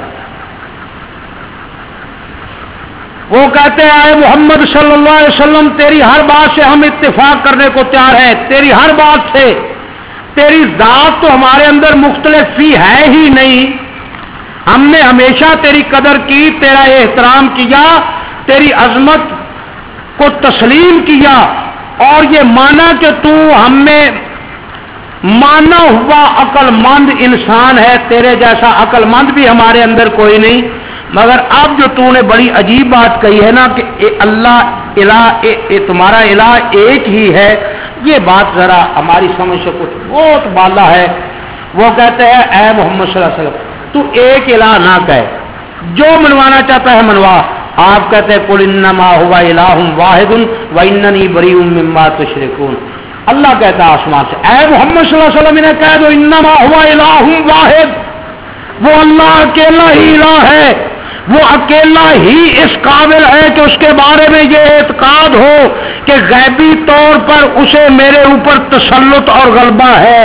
وہ کہتے ہیں اے محمد صلی اللہ علیہ وسلم، تیری ہر بات سے ہم اتفاق کرنے کو تیار ہیں، تیری ہر بات سے، تیری ذات تو ہمارے اندر مختلف فی ہے ہی نہیں، ہم نے ہمیشہ تیری قدر کی، تیرا احترام کیا، تیری عظمت کو تسلیم کیا اور یہ مانا کہ تو ہم میں مانا ہوا عقل مند انسان ہے، تیرے جیسا عقل مند بھی ہمارے اندر کوئی نہیں۔ مگر اب جو تو نے بڑی عجیب بات کہی ہے نا کہ اے اللہ الہ اے اے تمہارا الہ ایک ہی ہے، یہ بات ذرا ہماری سمجھ سے کچھ بہت بالا ہے۔ وہ کہتے ہیں اے محمد صلی اللہ علیہ وسلم تو ایک الہ نہ کہے، جو منوانا چاہتا ہے منوا۔ آپ کہتے ہیں قل انما هو الہ واحد واننی بریء مما تشرکون، اللہ کہتا ہے آسمان سے اے محمد صلی اللہ علیہ وسلم انہیں کہہ دو انما ہوا الہ واحد، وہ اللہ اکیلا ہی الہ ہے، وہ اکیلا ہی اس قابل ہے کہ اس کے بارے میں یہ اعتقاد ہو کہ غیبی طور پر اسے میرے اوپر تسلط اور غلبہ ہے،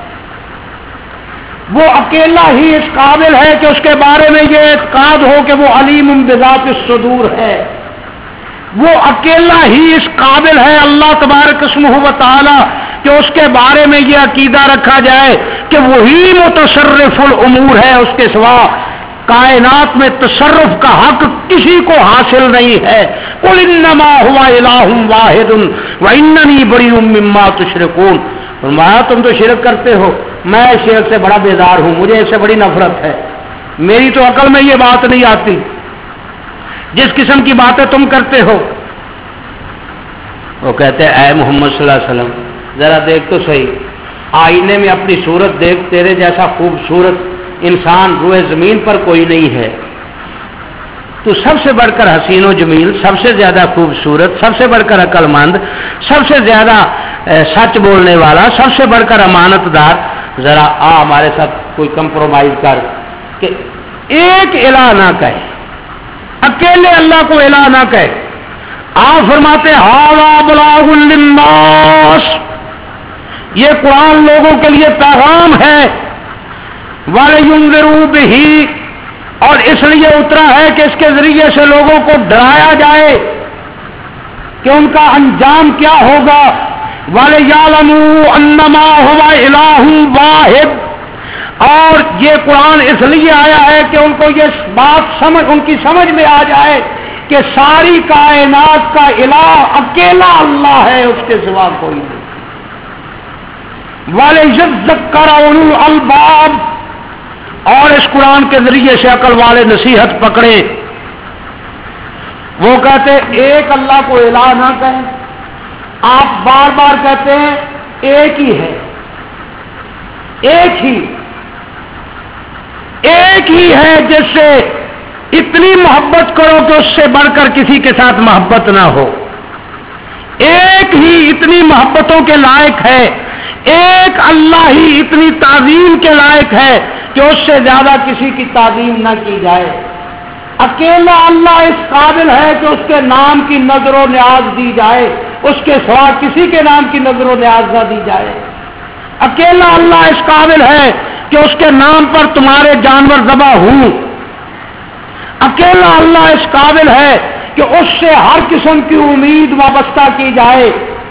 وہ اکیلا ہی اس قابل ہے کہ اس کے بارے میں یہ اعتقاد ہو کہ وہ علیم بذات الصدور ہے، وہ اکیلا ہی اس قابل ہے اللہ تبارک اسمہ و تعالی کہ اس کے بارے میں یہ عقیدہ رکھا جائے کہ وہی متصرف الامور ہے، اس کے سوا کائنات میں تصرف کا حق کسی کو حاصل نہیں ہے۔ قل انما هو الہ واحد واننی بریء مما تشرکون، فرمایا تم تو شرک کرتے ہو، میں شرک سے بڑا بیزار ہوں، مجھے اس سے بڑی نفرت ہے، میری تو عقل میں یہ بات نہیں آتی جس قسم کی باتیں تم کرتے ہو۔ وہ کہتے ہیں اے محمد صلی اللہ علیہ وسلم ذرا دیکھ تو صحیح، آئینے میں اپنی صورت دیکھ، تیرے جیسا خوبصورت انسان روئے زمین پر کوئی نہیں ہے، تو سب سے بڑھ کر حسین و جمیل، سب سے زیادہ خوبصورت، سب سے بڑھ کر عقل مند، سب سے زیادہ سچ بولنے والا، سب سے بڑھ کر امانت دار، ذرا آ ہمارے ساتھ کوئی کمپرومائز کر کہ ایک الہ نہ کہے، اکیلے اللہ کو الہ نہ کہے۔ آپ فرماتے ھذا بلاغ للناس، یہ قرآن لوگوں کے لیے پیغام ہے، وَلِيُنذِرُوا بِهِ، اور اس لیے اترا ہے کہ اس کے ذریعے سے لوگوں کو ڈرایا جائے کہ ان کا انجام کیا ہوگا، وَلِيَعْلَمُوا أَنَّمَا هُوَ إِلَٰهٌ وَاحِدٌ، اور یہ قرآن اس لیے آیا ہے کہ ان کو یہ بات سمجھ ان کی سمجھ میں آ جائے کہ ساری کائنات کا الہ اکیلا اللہ ہے، اس کے سوا کوئی نہیں۔ وَلِيَذَّكَّرَ أُولُو الْأَلْبَابِ، اور اس قرآن کے ذریعے سے عقل والے نصیحت پکڑے۔ وہ کہتے ایک اللہ کو الہ نہ کہیں، آپ بار بار کہتے ہیں ایک ہی ہے، ایک ہی ایک ہی ہے جس سے اتنی محبت کرو کہ اس سے بڑھ کر کسی کے ساتھ محبت نہ ہو، ایک ہی اتنی محبتوں کے لائق ہے، ایک اللہ ہی اتنی تعظیم کے لائق ہے کہ اس سے زیادہ کسی کی تعظیم نہ کی جائے، اکیلا اللہ اس قابل ہے کہ اس کے نام کی نظر و نیاز دی جائے، اس کے سوا کسی کے نام کی نظر و نیاز نہ دی جائے، اکیلا اللہ اس قابل ہے کہ اس کے نام پر تمہارے جانور ذبح ہوں، اکیلا اللہ اس قابل ہے کہ اس سے ہر قسم کی امید وابستہ کی جائے،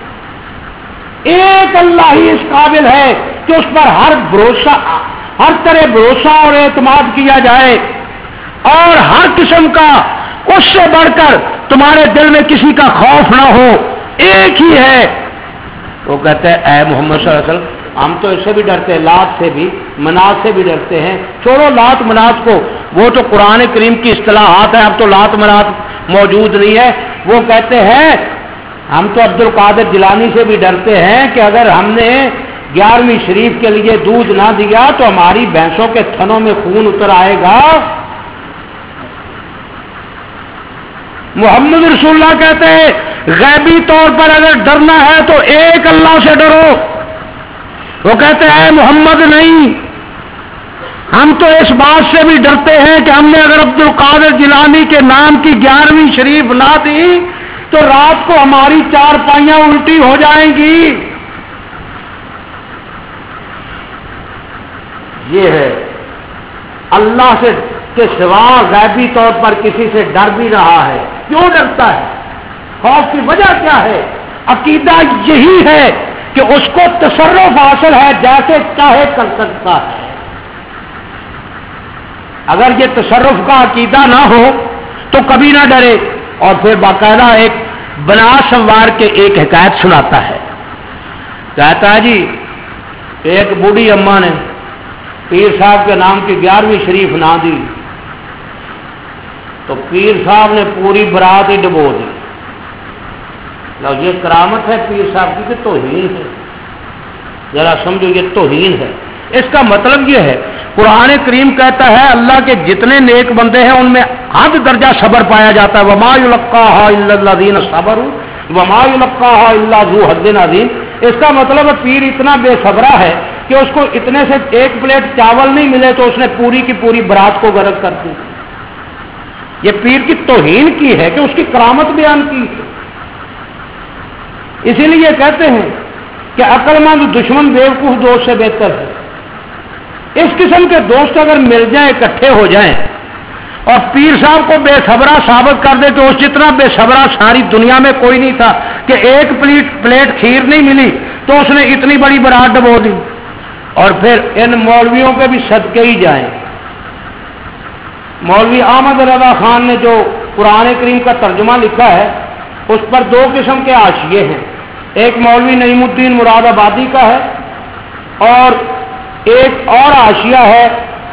ایک اللہ ہی اس قابل ہے کہ اس پر ہر بھروسہ ہر طرح بھروسہ اور اعتماد کیا جائے، اور ہر قسم کا اس سے بڑھ کر تمہارے دل میں کسی کا خوف نہ ہو، ایک ہی ہے۔ وہ کہتے ہیں اے محمد صلی اللہ علیہ وسلم ہم تو اس سے بھی ڈرتے ہیں، لات سے بھی منات سے بھی ڈرتے ہیں، چھوڑو لات منات کو، وہ تو قرآن کریم کی اصطلاحات ہیں، اب تو لات منات موجود نہیں ہے۔ وہ کہتے ہیں ہم تو عبد القادر جیلانی سے بھی ڈرتے ہیں کہ اگر ہم نے گیارہویں شریف کے لیے دودھ نہ دیا تو ہماری بھینسوں کے تھنوں میں خون اتر آئے گا۔ محمد رسول اللہ کہتے ہیں غیبی طور پر اگر ڈرنا ہے تو ایک اللہ سے ڈرو۔ وہ کہتے ہیں اے محمد نہیں، ہم تو اس بات سے بھی ڈرتے ہیں کہ ہم نے اگر عبد القادر جیلانی کے نام کی گیارہویں شریف نہ دی تو رات کو ہماری چار پائیاں الٹی ہو جائیں گی۔ یہ ہے اللہ سے کے سوا غیبی طور پر کسی سے ڈر بھی رہا ہے، کیوں ڈرتا ہے؟ خوف کی وجہ کیا ہے؟ عقیدہ یہی ہے کہ اس کو تصرف حاصل ہے، جیسے چاہے کر سکتا ہے۔ اگر یہ تصرف کا عقیدہ نہ ہو تو کبھی نہ ڈرے۔ اور پھر باقاعدہ ایک بنا سنوار کے ایک حکایت سناتا ہے، کہتا ہے جی ایک بوڑھی اماں نے پیر صاحب کے نام کی گیارہویں شریف نہ دی تو پیر صاحب نے پوری برات ہی ڈبو دی۔ لو یہ کرامت ہے پیر صاحب کی کہ توہین ہے؟ ذرا سمجھو یہ توہین ہے۔ اس کا مطلب یہ ہے قرآن کریم کہتا ہے اللہ کے جتنے نیک بندے ہیں ان میں حد درجہ صبر پایا جاتا ہے، وما یلقاها الا الذین صبروا وما یلقاها الا ذو حظ عظیم۔ اس کا مطلب ہے پیر اتنا بے صبرا ہے کہ اس کو اتنے سے ایک پلیٹ چاول نہیں ملے تو اس نے پوری کی پوری برات کو غرق کر دی. یہ پیر کی توہین کی ہے کہ اس کی کرامت بیان کی. اسی لیے کہتے ہیں کہ عقل مند دشمن بیوقوف دوست سے بہتر ہے. اس قسم کے دوست اگر مل جائیں اکٹھے ہو جائیں اور پیر صاحب کو بے صبرا ثابت کر دے کہ اس جتنا بے صبرا ساری دنیا میں کوئی نہیں تھا کہ ایک پلیٹ پلیٹ کھیر نہیں ملی تو اس نے اتنی بڑی برات ڈبو دی. اور پھر ان مولویوں کے بھی صدقے ہی جائیں. مولوی احمد رضا خان نے جو قرآن کریم کا ترجمہ لکھا ہے اس پر دو قسم کے حاشیے ہیں. ایک مولوی نعیم الدین مراد آبادی کا ہے اور ایک اور حاشیہ ہے.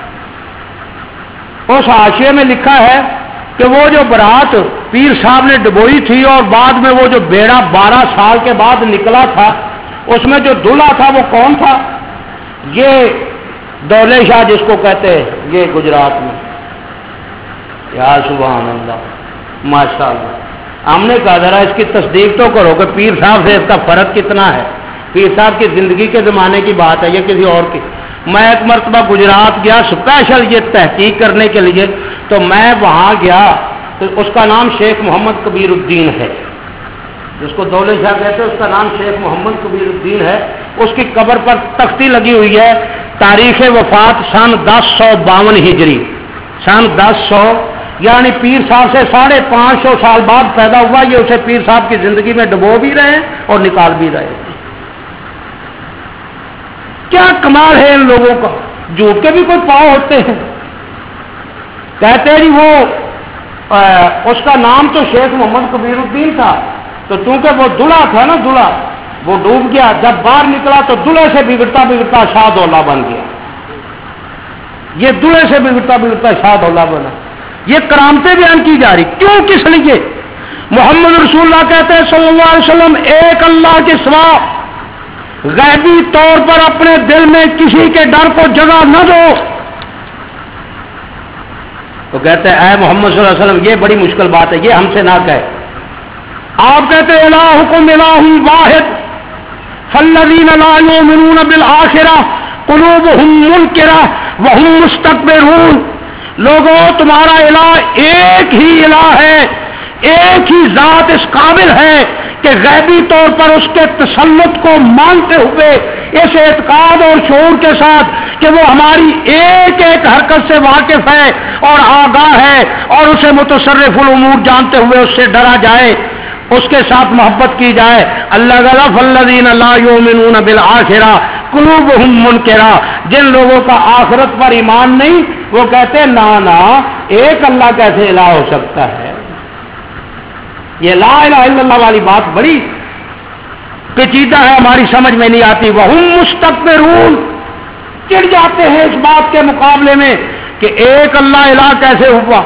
اس حاشیے میں لکھا ہے کہ وہ جو برات پیر صاحب نے ڈبوئی تھی اور بعد میں وہ جو بیڑا بارہ سال کے بعد نکلا تھا اس میں جو دلہا تھا وہ کون تھا؟ یہ دولے شاہ جس کو کہتے ہیں یہ گجرات میں. یا سبحان اللہ ماشاء اللہ. ہم نے کہا ذرا اس کی تصدیق تو کرو کہ پیر صاحب سے اس کا فرق کتنا ہے. پیر صاحب کی زندگی کے زمانے کی بات ہے یہ کسی اور کی. میں ایک مرتبہ گجرات گیا اسپیشل یہ تحقیق کرنے کے لیے تو میں وہاں گیا تو اس کا نام شیخ محمد کبیر الدین ہے جس کو دولے شاہ کہتے ہیں. اس کا نام شیخ محمد کبیر الدین ہے. اس کی قبر پر تختی لگی ہوئی ہے تاریخ وفات سن دس سو باون ہجری سن دس سو یعنی پیر صاحب سے ساڑھے پانچ سو سال بعد پیدا ہوا. یہ اسے پیر صاحب کی زندگی میں ڈبو بھی رہے ہیں اور نکال بھی رہے ہیں. کیا کمال ہے ان لوگوں کا. جھوٹ کے بھی کوئی پاؤں ہوتے ہیں. کہتے ہیں جی وہ آ, اس کا نام تو شیخ محمد کبیر الدین تھا تو چونکہ وہ دلہا تھا نا دلہا وہ ڈوب گیا. جب باہر نکلا تو دلہے سے بگڑتا بگڑتا شاہ دولہ بن گیا. یہ دلہے سے بگڑتا بگڑتا شاہ دولہ بنا. یہ کرامتیں بیان کی جا رہی کیوں کس لیے؟ محمد رسول اللہ کہتے ہیں صلی اللہ علیہ وسلم ایک اللہ کے سوا غیبی طور پر اپنے دل میں کسی کے ڈر کو جگہ نہ دو. تو کہتے ہیں اے محمد صلی اللہ علیہ وسلم یہ بڑی مشکل بات ہے یہ ہم سے نہ کہے. آپ کہتے ہیں الہکم الہ واحد فالذین لا یؤمنون بالآخرہ قلوبہم منکرہ وہم مستکبرون. لوگوں تمہارا الہ ایک ہی الہ ہے ایک ہی ذات اس قابل ہے کہ غیبی طور پر اس کے تسلط کو مانتے ہوئے اس اعتقاد اور شعور کے ساتھ کہ وہ ہماری ایک ایک حرکت سے واقف ہے اور آگاہ ہے اور اسے متصرف الامور جانتے ہوئے اس سے ڈرا جائے اس کے ساتھ محبت کی جائے. اللہ غلف الذین لا یؤمنون بالآخرہ قلوبہم منکرہ. جن لوگوں کا آخرت پر ایمان نہیں وہ کہتے ہیں نا نا ایک اللہ کیسے الہ ہو سکتا ہے. یہ لا الہ الا اللہ والی بات بڑی پیچیدہ ہے ہماری سمجھ میں نہیں آتی. وہم مستکبرون چڑ جاتے ہیں اس بات کے مقابلے میں کہ ایک اللہ الہ کیسے ہوا.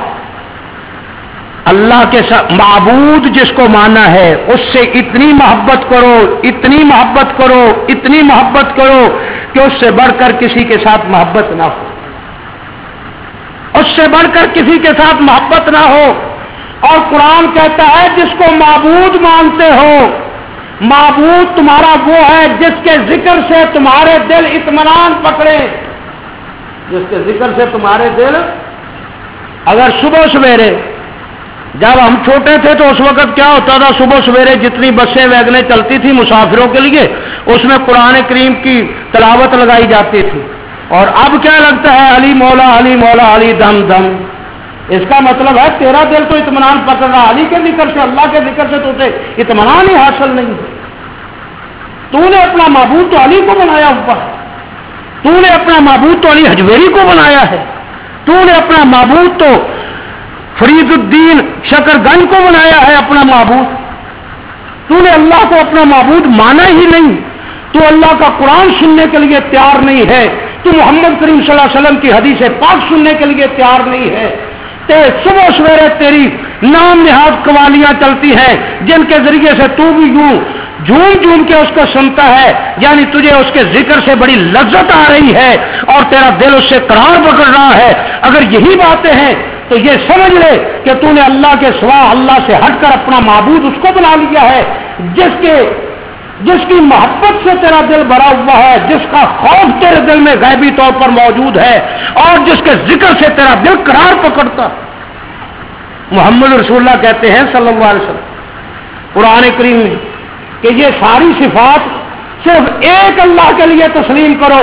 اللہ کے معبود جس کو مانا ہے اس سے اتنی محبت کرو اتنی محبت کرو اتنی محبت کرو کہ اس سے بڑھ کر کسی کے ساتھ محبت نہ ہو اس سے بڑھ کر کسی کے ساتھ محبت نہ ہو. اور قرآن کہتا ہے جس کو معبود مانتے ہو معبود تمہارا وہ ہے جس کے ذکر سے تمہارے دل اطمینان پکڑے جس کے ذکر سے تمہارے دل. اگر صبح سویرے جب ہم چھوٹے تھے تو اس وقت کیا ہوتا تھا صبح سویرے جتنی بسیں ویگنیں چلتی تھی مسافروں کے لیے اس میں قرآن کریم کی تلاوت لگائی جاتی تھی. اور اب کیا لگتا ہے علی مولا علی مولا علی دم دم. اس کا مطلب ہے تیرا دل تو اطمینان پکڑ رہا علی کے ذکر سے اللہ کے ذکر سے تو اسے اطمینان ہی حاصل نہیں ہے. تو نے اپنا معبود تو علی کو بنایا ہوا ہے. تو نے اپنا معبود تو علی حجویری کو بنایا ہے. تو نے اپنا معبود تو فرید الدین شکر گنج کو بنایا ہے اپنا معبود. تو نے اللہ کو اپنا معبود مانا ہی نہیں. تو اللہ کا قرآن سننے کے لیے تیار نہیں ہے. تو محمد کریم صلی اللہ علیہ وسلم کی حدیث پاک سننے کے لیے تیار نہیں ہے. تے صبح سویرے تیری نام نہاد قوالیاں چلتی ہیں جن کے ذریعے سے تو بھی یوں جھوم جھوم کے اس کو سنتا ہے یعنی تجھے اس کے ذکر سے بڑی لذت آ رہی ہے اور تیرا دل اس سے قرار پکڑ رہا ہے. اگر یہی باتیں ہیں تو یہ سمجھ لے کہ تو نے اللہ کے سوا اللہ سے ہٹ کر اپنا معبود اس کو بنا لیا ہے جس کے جس کی محبت سے تیرا دل بھرا ہوا ہے، جس کا خوف تیرے دل میں غیبی طور پر موجود ہے، اور جس کے ذکر سے تیرا دل قرار پکڑتا۔ محمد رسول اللہ کہتے ہیں صلی اللہ علیہ وسلم قرآن کریم میں کہ یہ ساری صفات صرف ایک اللہ کے لیے تسلیم کرو۔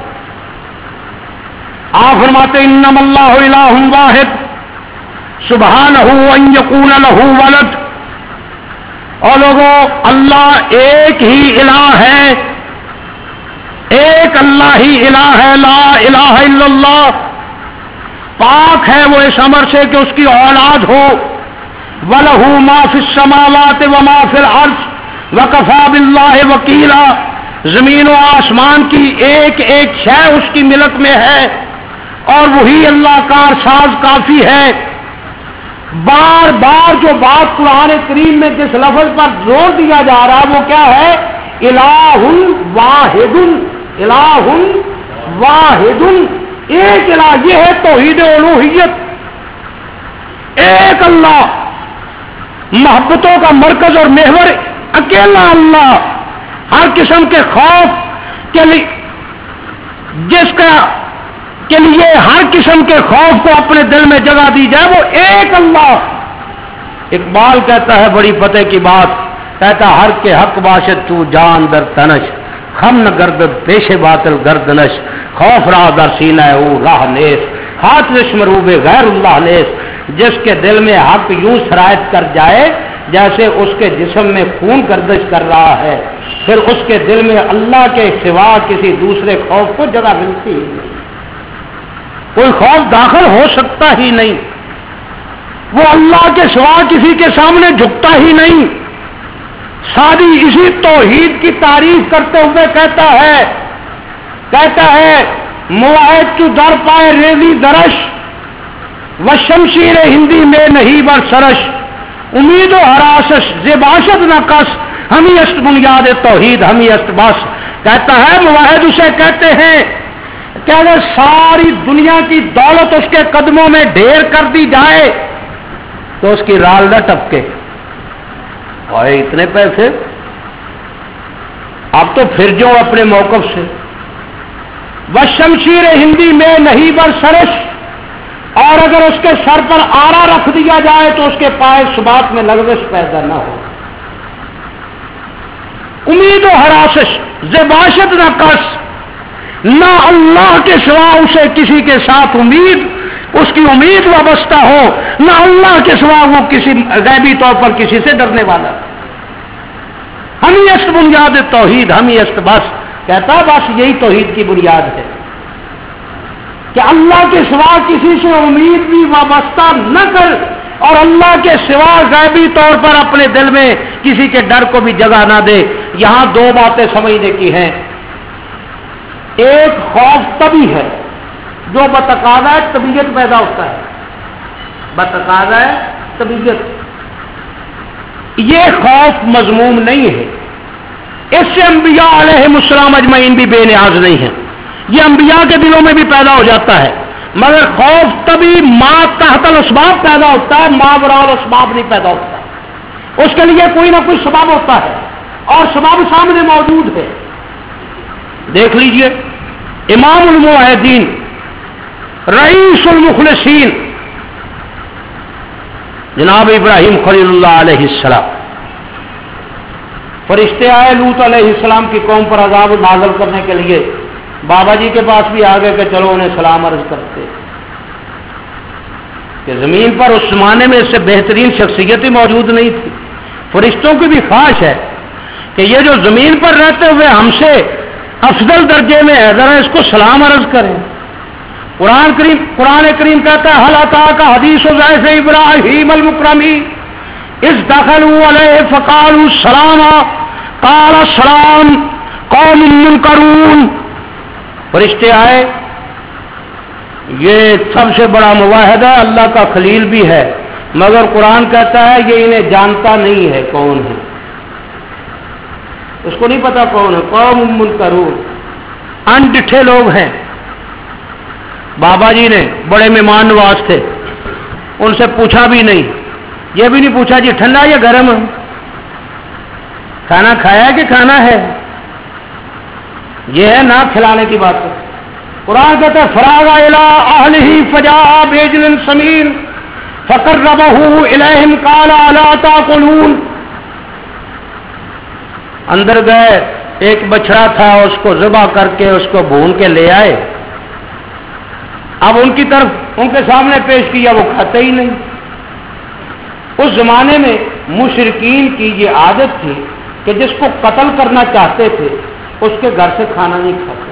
آپ فرماتے انما اللہ الہ واحد سبحانہ ان یکون لہ ولد، اور لوگوں اللہ ایک ہی الہ ہے، ایک اللہ ہی الہ ہے، لا الہ الا اللہ، پاک ہے وہ اس امر سے کہ اس کی اولاد ہو۔ وَلَهُ مَا فِي السَّمَاوَاتِ وَمَا فِي الْأَرْضِ وَكَفَى بِاللَّهِ وَكِيلًا، زمین و آسمان کی ایک ایک شے اس کی ملک میں ہے اور وہی اللہ کار ساز کافی ہے۔ بار بار جو بات قرآن کریم میں جس لفظ پر زور دیا جا رہا ہے وہ کیا ہے؟ الہ واحد، الہ واحد، ایک الہ، یہ ہے توحید الوہیت۔ ایک اللہ، محبتوں کا مرکز اور محور اکیلا اللہ، ہر قسم کے خوف کے لیے جس کا کے لیے ہر قسم کے خوف کو اپنے دل میں جگہ دی جائے وہ ایک اللہ۔ اقبال کہتا ہے بڑی فتح کی بات، کہتا ہر کے حق باشد تو جان در تنش، خم نہ گرد پیش باطل گردنش، خوف راہ در سینہ او راہ نیس، خاطرش مروب غیر اللہ نیس۔ جس کے دل میں حق یوں سرایت کر جائے جیسے اس کے جسم میں خون گردش کر رہا ہے، پھر اس کے دل میں اللہ کے سوا کسی دوسرے خوف کو جگہ ملتی ہی نہیں، کوئی خوف داخل ہو سکتا ہی نہیں، وہ اللہ کے سوا کسی کے سامنے جھکتا ہی نہیں۔ سادی اسی توحید کی تعریف کرتے ہوئے کہتا ہے کہتا ہے مواعد تو در پائے ریزی درش، و شمشیر ہندی میں نہیں بر سرش، امید و حراسش زباشت نہ کس، ہمی است بنیاد توحید ہمی است بس۔ کہتا ہے مواحد اسے کہتے ہیں کہ اگر ساری دنیا کی دولت اس کے قدموں میں ڈھیر کر دی جائے تو اس کی رال نہ ٹپکے، اور اتنے پیسے اب تو پھر جو اپنے موقف سے۔ وہ شمشیر ہندی میں نہیں بر سرش، اور اگر اس کے سر پر آرا رکھ دیا جائے تو اس کے پائے سبات میں لغزش پیدا نہ ہو۔ امید و حراسش زباشت نہ کس، نہ اللہ کے سوا اسے کسی کے ساتھ امید، اس کی امید وابستہ ہو، نہ اللہ کے سوا وہ کسی غیبی طور پر کسی سے ڈرنے والا۔ ہمی است بنیاد توحید ہمی است بس، کہتا بس یہی توحید کی بنیاد ہے کہ اللہ کے سوا کسی سے امید بھی وابستہ نہ کر، اور اللہ کے سوا غیبی طور پر اپنے دل میں کسی کے ڈر کو بھی جگہ نہ دے۔ یہاں دو باتیں سمجھنے کی ہیں، ایک خوف طبی ہے جو بتقاضا طبیعت پیدا ہوتا ہے، بتقاضا طبیعت، یہ خوف مذموم نہیں ہے، اس سے انبیاء علیہ السلام اجمعین بھی بے نیاز نہیں ہیں، یہ انبیاء کے دلوں میں بھی پیدا ہو جاتا ہے، مگر خوف تبھی ما تحت الاسباب پیدا ہوتا ہے، ما وراء الاسباب نہیں پیدا ہوتا، اس کے لیے کوئی نہ کوئی سبب ہوتا ہے اور سبب سامنے موجود ہے۔ دیکھ لیجئے امام الموحدین رئیس المخلصین جناب ابراہیم خلیل اللہ علیہ السلام، فرشتے آئے لوط علیہ السلام کی قوم پر عذاب نازل کرنے کے لیے، بابا جی کے پاس بھی آ گئے کہ چلو انہیں سلام عرض کرتے، کہ زمین پر اس زمانے میں اس سے بہترین شخصیت ہی موجود نہیں تھی۔ فرشتوں کی بھی خواہش ہے کہ یہ جو زمین پر رہتے ہوئے ہم سے افضل درجے میں ہے، ذرا اس کو سلام عرض کریں۔ قرآن کریم قرآن کریم کہتا ہے هل اتاک حدیث ضیف ابراہیم المکرمین اذ دخلوا علیہ فقالوا سلاما قال السلام قوم منکرون۔ فرشتے آئے، یہ سب سے بڑا مواحد ہے، اللہ کا خلیل بھی ہے، مگر قرآن کہتا ہے یہ انہیں جانتا نہیں ہے کون ہے، اس کو نہیں پتا کون ہے، قوم منکرون، انڈٹھے لوگ ہیں۔ بابا جی نے بڑے مہمان نواز تھے، ان سے پوچھا بھی نہیں، یہ بھی نہیں پوچھا جی ٹھنڈا یا گرم ہے، کھانا کھایا کہ کھانا ہے؟ یہ ہے نہ کھلانے کی بات. قرآن کہتا ہے فراغ الی اہلہ فجاء بعجل سمین فقربہ الیہم قال الا تاکلون. اندر گئے، ایک بچڑا تھا، اس کو ذبح کر کے اس کو بھون کے لے آئے. اب ان کی طرف ان کے سامنے پیش کیا، وہ کھاتے ہی نہیں. اس زمانے میں مشرکین کی یہ عادت تھی کہ جس کو قتل کرنا چاہتے تھے اس کے گھر سے کھانا نہیں کھاتے.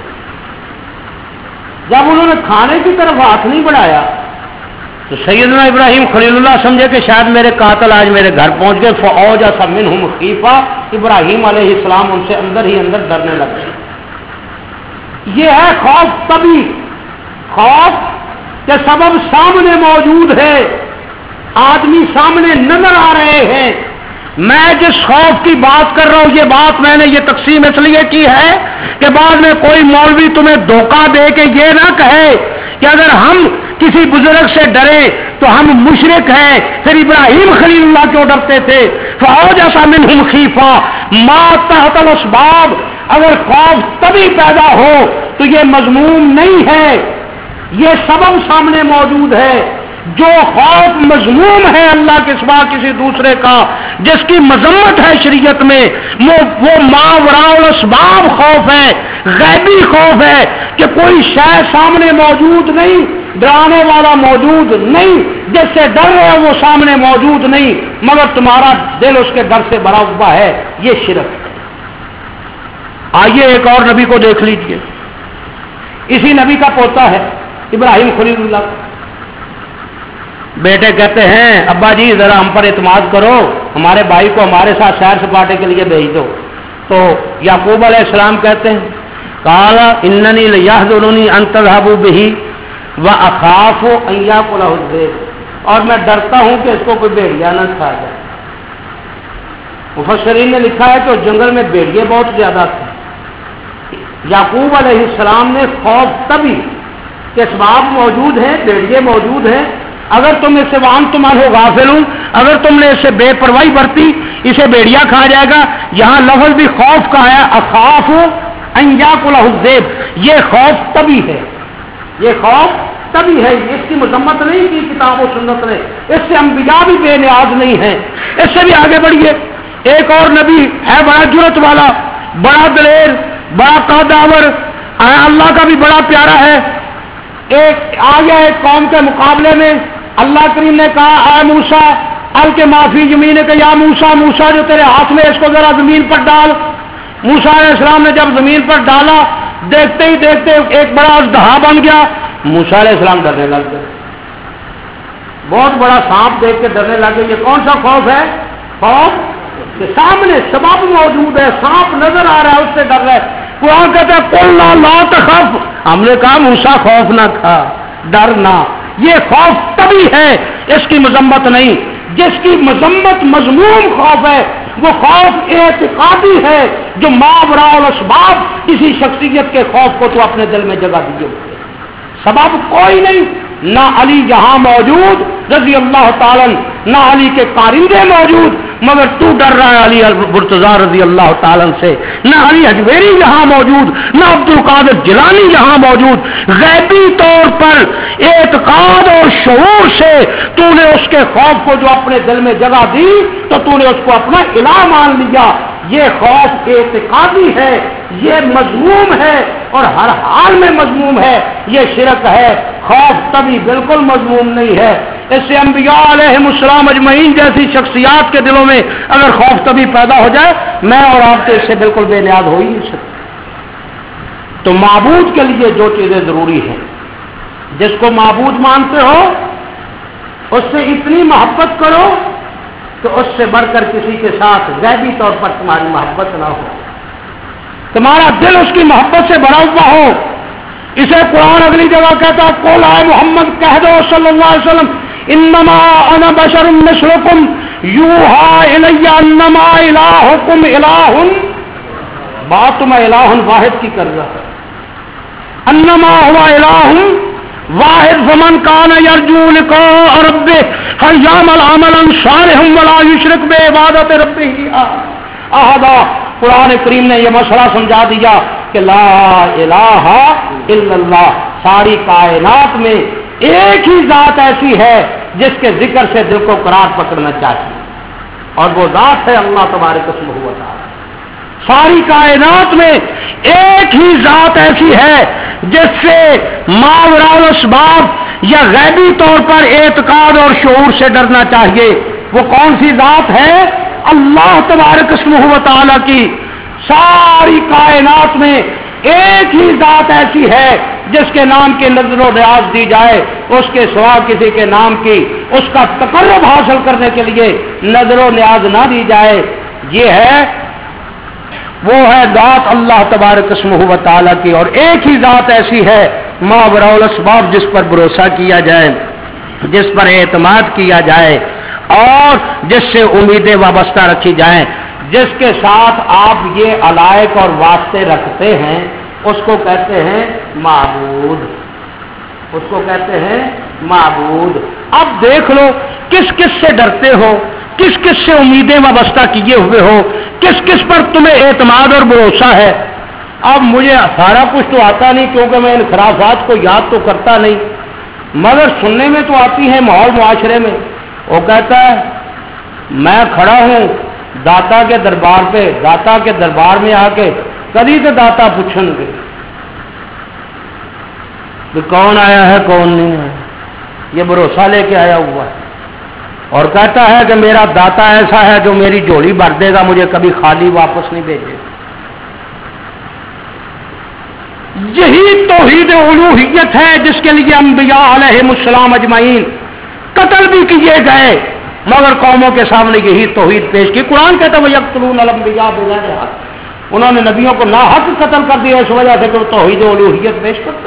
جب انہوں نے کھانے کی طرف ہاتھ نہیں بڑھایا تو سیدنا ابراہیم خلیل اللہ سمجھے کہ شاید میرے قاتل آج میرے گھر پہنچ گئے. فَأَوْجَسَ مِنْهُمْ خِیفَةً. ابراہیم علیہ السلام ان سے اندر ہی اندر ڈرنے لگ گئے. یہ ہے خوف طبی، خوف کے سبب سامنے موجود ہے، آدمی سامنے نظر آ رہے ہیں. میں جس خوف کی بات کر رہا ہوں، یہ بات میں نے یہ تقسیم اس لیے کی ہے کہ بعد میں کوئی مولوی تمہیں دھوکہ دے کے یہ نہ کہے کہ اگر ہم کسی بزرگ سے ڈرے تو ہم مشرک ہیں، پھر ابراہیم خلیل اللہ کیوں ڈرتے تھے؟ فَأَوْجَسَ مِنْهُمْ خِیفَةً مَا تَحْتَ الْأَسْبَابِ. اگر خوف تبھی پیدا ہو تو یہ مذموم نہیں ہے، یہ سبب سامنے موجود ہے. جو خوف مذموم ہے اللہ کے سوا کسی دوسرے کا، جس کی مذمت ہے شریعت میں، وہ وہ ماوراء الاسباب خوف ہے، غیبی خوف ہے کہ کوئی شے سامنے موجود نہیں، ڈرانے والا موجود نہیں، جس سے ڈر رہے ہو وہ سامنے موجود نہیں مگر تمہارا دل اس کے ڈر سے بھرا ہوا ہے. یہ شرک ہے. آئیے ایک اور نبی کو دیکھ لیجئے. اسی نبی کا پوتا ہے ابراہیم خلیل اللہ. بیٹے کہتے ہیں ابا جی ذرا ہم پر اعتماد کرو، ہمارے بھائی کو ہمارے ساتھ سیر سپاٹے کے لیے بھیج دو. تو یعقوب علیہ السلام کہتے ہیں قال اننی لیحزننی ان تذهبوا به واخاف ان یاکلہ الذئب. اور میں ڈرتا ہوں کہ اس کو کوئی بھیڑیا نہ کھا جائے. مفسرین نے لکھا ہے کہ اس جنگل میں بھیڑیے بہت زیادہ تھے. یعقوب علیہ السلام نے خوف تبھی کہ اسباب موجود ہیں، بھیڑیے موجود ہیں، اگر تم اس سے وان تمہارے غافل ہوں، اگر تم نے اس سے بے پرواہی برتی اسے بھیڑیا کھا جائے گا. یہاں لفظ بھی خوف کا ہے، اخاف ان یاکلہ الذئب. یہ خوف تبھی ہے، یہ خوف تبھی ہے. اس کی مذمت نہیں کی کتاب و سنت نے، اس سے انبیاء بھی بے نیاز نہیں ہیں. اس سے بھی آگے بڑھیے. ایک اور نبی ہے بڑا جرأت والا، بڑا دلیر، بڑا قادر، اللہ کا بھی بڑا پیارا ہے. ایک آیا ایک قوم کے مقابلے میں اللہ کریم نے کہا اے موسیٰ الق معافی زمین کہ یا موسیٰ موسیٰ جو تیرے ہاتھ میں اس کو ذرا زمین پر ڈال. موسیٰ علیہ السلام نے جب زمین پر ڈالا دیکھتے ہی دیکھتے ایک بڑا اژدہا بن گیا. موسیٰ علیہ السلام ڈرنے لگ گئے، بہت بڑا سانپ دیکھ کے ڈرنے لگ گئے. یہ کون سا خوف ہے؟ خوف کہ سامنے سبب موجود ہے، سانپ نظر آ رہا ہے، اس سے ڈر رہا ہے. قرآن کہتا ہے قُلْ لَا تَخَفْ. ہم نے کہا موسیٰ خوف نہ کھا، ڈرنا. یہ خوف تبھی ہے، اس کی مذمت نہیں. جس کی مذمت مذموم خوف ہے وہ خوف اعتقادی ہے جو ماوراء الاسباب کسی شخصیت کے خوف کو تو اپنے دل میں جگہ دیے ہوئے. سبب کوئی نہیں، نہ علی یہاں موجود رضی اللہ تعالیٰ، نہ علی کے کارندے موجود مگر تو ڈر رہا ہے علی مرتضیٰ رضی اللہ تعالیٰ سے. نہ علی حجویری یہاں موجود، نہ عبد القادر جیلانی یہاں موجود. غیبی طور پر اعتقاد اور شعور سے تو نے اس کے خوف کو جو اپنے دل میں جگہ دی تو تو نے اس کو اپنا الہ مان لیا. یہ خوف اعتقادی ہے، یہ مذموم ہے اور ہر حال میں مذموم ہے. یہ شرک ہے. خوف تبھی بالکل مذموم نہیں ہے. اس سے انبیاء علیہ السلام اجمعین جیسی شخصیات کے دلوں میں اگر خوف تبھی پیدا ہو جائے، میں اور آپ تو اس سے بالکل بے نیاز ہو ہی نہیں سکتے. تو معبود کے لیے جو چیزیں ضروری ہیں، جس کو معبود مانتے ہو اس سے اتنی محبت کرو کہ اس سے بڑھ کر کسی کے ساتھ غیبی طور پر تمہاری محبت نہ ہو، تمہارا دل اس کی محبت سے بھرا ہوا ہو. اسے قرآن اگلی جگہ کہتا ہے قول اے محمد کہہ دو صلی اللہ علیہ وسلم انما انا بشر مثلکم یوحی الی انما الہکم الہ. بات تو میں الہ واحد کی کر رہا ہوں. انما ہوا الہ واحد فمن کان یرجو لقاء ربہ فلیعمل عملا صالحا ولا یشرک بعبادۃ ربہ. احدا. قرآن کریم نے یہ مسئلہ سمجھا دیا کہ لا الہ الا اللہ، ساری کائنات میں ایک ہی ذات ایسی ہے جس کے ذکر سے دل کو قرار پکڑنا چاہیے، اور وہ ذات ہے اللہ تبارک اسمہ و تعالی. ساری کائنات میں ایک ہی ذات ایسی ہے جس سے ماوراء الاسباب یا غیبی طور پر اعتقاد اور شعور سے ڈرنا چاہیے. وہ کون سی ذات ہے؟ اللہ تبارک اسمہ و تعالی کی. ساری کائنات میں ایک ہی ذات ایسی ہے جس کے نام کی نظر و نیاز دی جائے، اس کے سوا کسی کے نام کی اس کا تقرب حاصل کرنے کے لیے نظر و نیاز نہ دی جائے. یہ ہے وہ ہے ذات اللہ تبارک اسمہ و تعالی کی. اور ایک ہی ذات ایسی ہے ماوراء الاسباب جس پر بھروسہ کیا جائے، جس پر اعتماد کیا جائے اور جس سے امیدیں وابستہ رکھی جائیں. جس کے ساتھ آپ یہ علائق اور واسطے رکھتے ہیں اس کو کہتے ہیں معبود، اس کو کہتے ہیں معبود. اب دیکھ لو کس کس سے ڈرتے ہو، کس کس سے امیدیں وابستہ کیے ہوئے ہو، کس کس پر تمہیں اعتماد اور بھروسہ ہے. اب مجھے سارا کچھ تو آتا نہیں کیونکہ میں ان خرافات کو یاد تو کرتا نہیں، مگر سننے میں تو آتی ہے ماحول معاشرے میں. وہ کہتا ہے میں کھڑا ہوں داتا کے دربار پہ، داتا کے دربار میں آ کے کدی تو داتا پوچھن گے کہ کون آیا ہے کون نہیں ہے. یہ بھروسہ لے کے آیا ہوا ہے اور کہتا ہے کہ میرا داتا ایسا ہے جو میری جھولی بھر دے گا، مجھے کبھی خالی واپس نہیں بھیجے گا. یہی توحید الوہیت ہے جس کے لیے انبیاء علیہ السلام اجمعین قتل بھی کیے گئے، مگر قوموں کے سامنے یہی توحید پیش کی. قرآن کہتا ہے وَيَقْتُلُونَ الْأَنْبِيَاءَ بِغَيْرِ حَقٍّ. انہوں نے نبیوں کو ناحق قتل کر دیا اس وجہ سے کہ وہ توحید الوہیت پیش کرتے.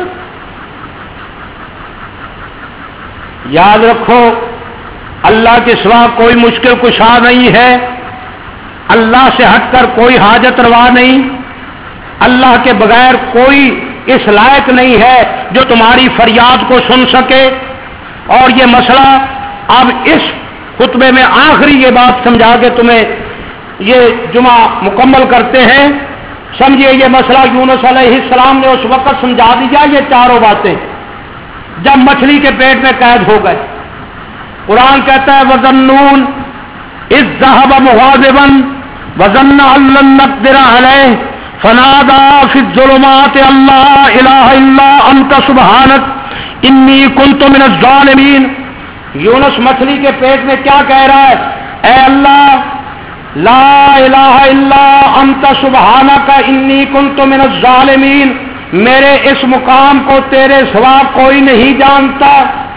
یاد رکھو اللہ کے سوا کوئی مشکل کشا نہیں ہے، اللہ سے ہٹ کر کوئی حاجت روا نہیں، اللہ کے بغیر کوئی اس لائق نہیں ہے جو تمہاری فریاد کو سن سکے. اور یہ مسئلہ اب اس خطبے میں آخری یہ بات سمجھا کے تمہیں یہ جمعہ مکمل کرتے ہیں. سمجھیے یہ مسئلہ یونس علیہ السلام نے اس وقت سمجھا دیا یہ چاروں باتیں جب مچھلی کے پیٹ میں قید ہو گئے. قرآن کہتا ہے وَظَنُّونَ إِذْ ذَهَبَ مُغَاضِبًا وَظَنَّ أَن لَّن نَّقْدِرَ عَلَيْهِ فَنَادَىٰ فِي الظُّلُمَاتِ أَن لَّا إِلَٰهَ إِلَّا أَنتَ سُبْحَانَكَ إِنِّي كُنتُ مِنَ الظَّالِمِينَ. یونس مچھلی کے پیٹ میں کیا کہہ رہا ہے؟ اے اللہ لا الہ الا انت سبحانک انی کنت من الظالمین، میرے اس مقام کو تیرے سوا کوئی نہیں جانتا.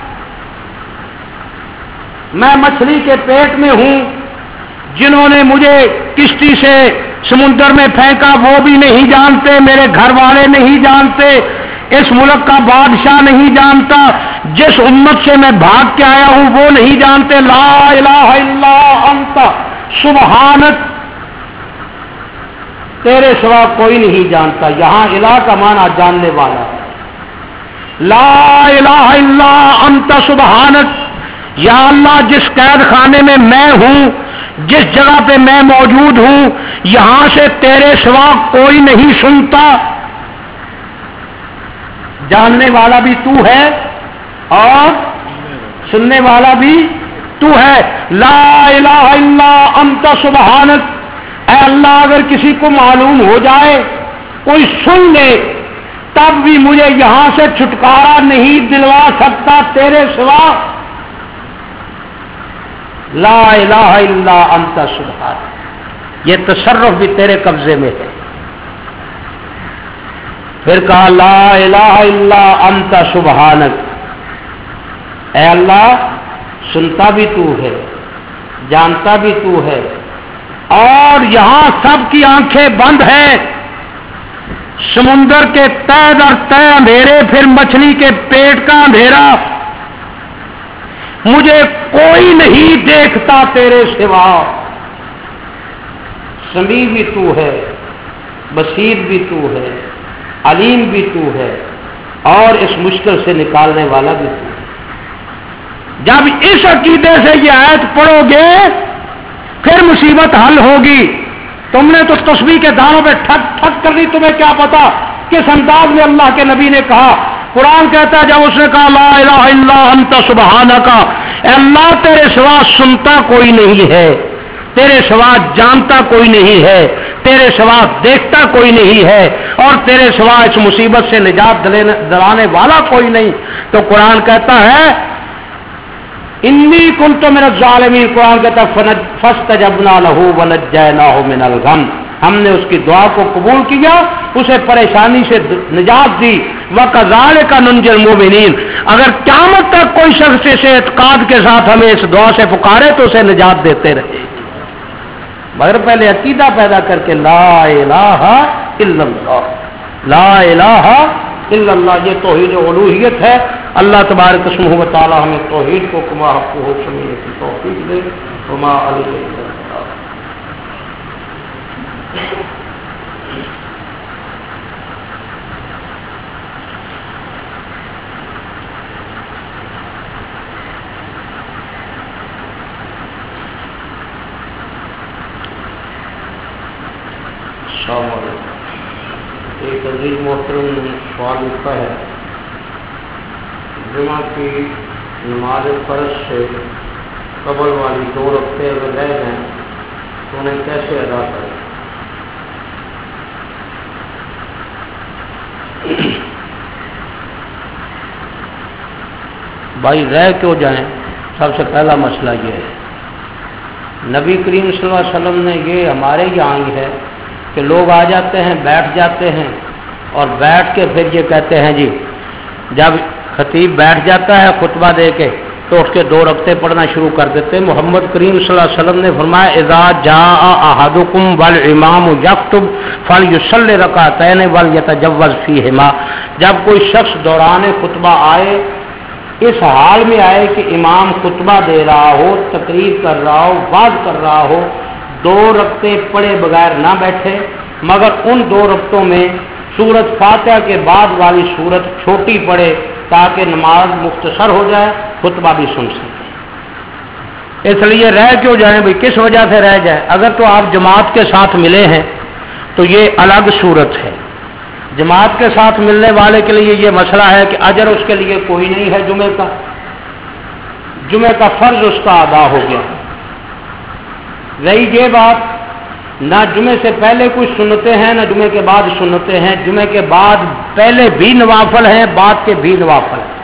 میں مچھلی کے پیٹ میں ہوں، جنہوں نے مجھے کشتی سے سمندر میں پھینکا وہ بھی نہیں جانتے، میرے گھر والے نہیں جانتے، اس ملک کا بادشاہ نہیں جانتا، جس امت سے میں بھاگ کے آیا ہوں وہ نہیں جانتے. لا الہ الا انت سبحانک، تیرے سوا کوئی نہیں جانتا. یہاں الہ کا معنی جاننے والا ہے. لا الہ الا انت سبحانک، یا اللہ جس قید خانے میں میں ہوں، جس جگہ پہ میں موجود ہوں، یہاں سے تیرے سوا کوئی نہیں سنتا. جاننے والا بھی تو ہے اور سننے والا بھی تو ہے. لا الہ الا انت سبحانک. اے اللہ اگر کسی کو معلوم ہو جائے، کوئی سن لے، تب بھی مجھے یہاں سے چھٹکارا نہیں دلوا سکتا تیرے سوا. لا الہ الا انت سبحانک، یہ تصرف بھی تیرے قبضے میں ہے. پھر کہا لا الہ الا انت سبحانک، اے اللہ سنتا بھی تو ہے، جانتا بھی تو ہے، اور یہاں سب کی آنکھیں بند ہیں. سمندر کے تہ در تہ اندھیرے، پھر مچھلی کے پیٹ کا اندھیرا، مجھے کوئی نہیں دیکھتا تیرے سوا. سمیع بھی تو ہے، بصیر بھی تو ہے، علیم بھی تو ہے، اور اس مشکل سے نکالنے والا بھی تو ہے. جب اس عقیدے سے یہ آیت پڑھو گے پھر مصیبت حل ہوگی. تم نے تو تسبیح کے دانوں پہ ٹھک ٹھک کر دی، تمہیں کیا پتا کس انداز میں اللہ کے نبی نے کہا۔ قرآن کہتا ہے جب اس نے کہا لا الہ الا انت سبحانک، اے اللہ تیرے سوا سنتا کوئی نہیں ہے، تیرے سوا جانتا کوئی نہیں ہے، تیرے سوا دیکھتا کوئی نہیں ہے، اور تیرے سوا اس مصیبت سے نجات دلانے والا کوئی نہیں، تو قرآن کہتا ہے انی کنت من الظالمین، قرآن کہتا ہے فاستجبنا لہ ونجیناہ من الغم، ہم نے اس کی دعا کو قبول کیا، اسے پریشانی سے نجات دی۔ وَكَذَلِكَ نُنْجِي الْمُؤْمِنِينَ، اگر قیامت تک کوئی شخص اسے اعتقاد کے ساتھ ہمیں اس دعا سے پکارے تو اسے نجات دیتے رہے، مگر پہلے عقیدہ پیدا کر کے لا الہ الا اللہ، لا الہ الا اللہ، یہ توحید الوہیت ہے۔ اللہ تبارک اسمہ و تعالی ہمیں توحید کو کما حق ہو سمجھنے کی توفیق دے۔ وما علیہ الا البلاغ۔ السلام علیکم۔ ایک عزیز محترم نے سوال لکھا ہے، جمعہ کی نماز فرض سے قبل والی دو رکعتیں اگر رہ جائیں تو انہیں کیسے ادا کریں؟ بھائی رہ کیوں جائیں؟ سب سے پہلا مسئلہ یہ ہے، نبی کریم صلی اللہ علیہ وسلم نے یہ ہمارے یہاں ہی ہے کہ لوگ آ جاتے ہیں، بیٹھ جاتے ہیں، اور بیٹھ کے پھر یہ کہتے ہیں جی جب خطیب بیٹھ جاتا ہے خطبہ دے کے تو اٹھ کے دو رکعتیں پڑھنا شروع کر دیتے ہیں۔ محمد کریم صلی اللہ علیہ وسلم نے فرمایا اذا جاء احدکم والامام یخطب فلیصلی رکعتین ولیتجوز فیہما، جب کوئی شخص دوران خطبہ آئے، اس حال میں آئے کہ امام خطبہ دے رہا ہو، تقریر کر رہا ہو، وعظ کر رہا ہو، دو رکعتیں پڑھے بغیر نہ بیٹھے، مگر ان دو رکعتوں میں سورت فاتحہ کے بعد والی سورت چھوٹی پڑھے تاکہ نماز مختصر ہو جائے، خطبہ بھی سن سکے۔ اس لیے رہ کیوں جائیں بھائی، کس وجہ سے رہ جائیں؟ اگر تو آپ جماعت کے ساتھ ملے ہیں تو یہ الگ صورت ہے، جماعت کے ساتھ ملنے والے کے لیے یہ مسئلہ ہے کہ اجر اس کے لیے کوئی نہیں ہے، جمعے کا جمعے کا فرض اس کا ادا ہو گیا۔ رہی یہ بات، نہ جمعے سے پہلے کچھ سنتے ہیں نہ جمعے کے بعد سنتے ہیں، جمعے کے بعد پہلے بھی نوافل ہیں، بعد کے بھی نوافل ہیں۔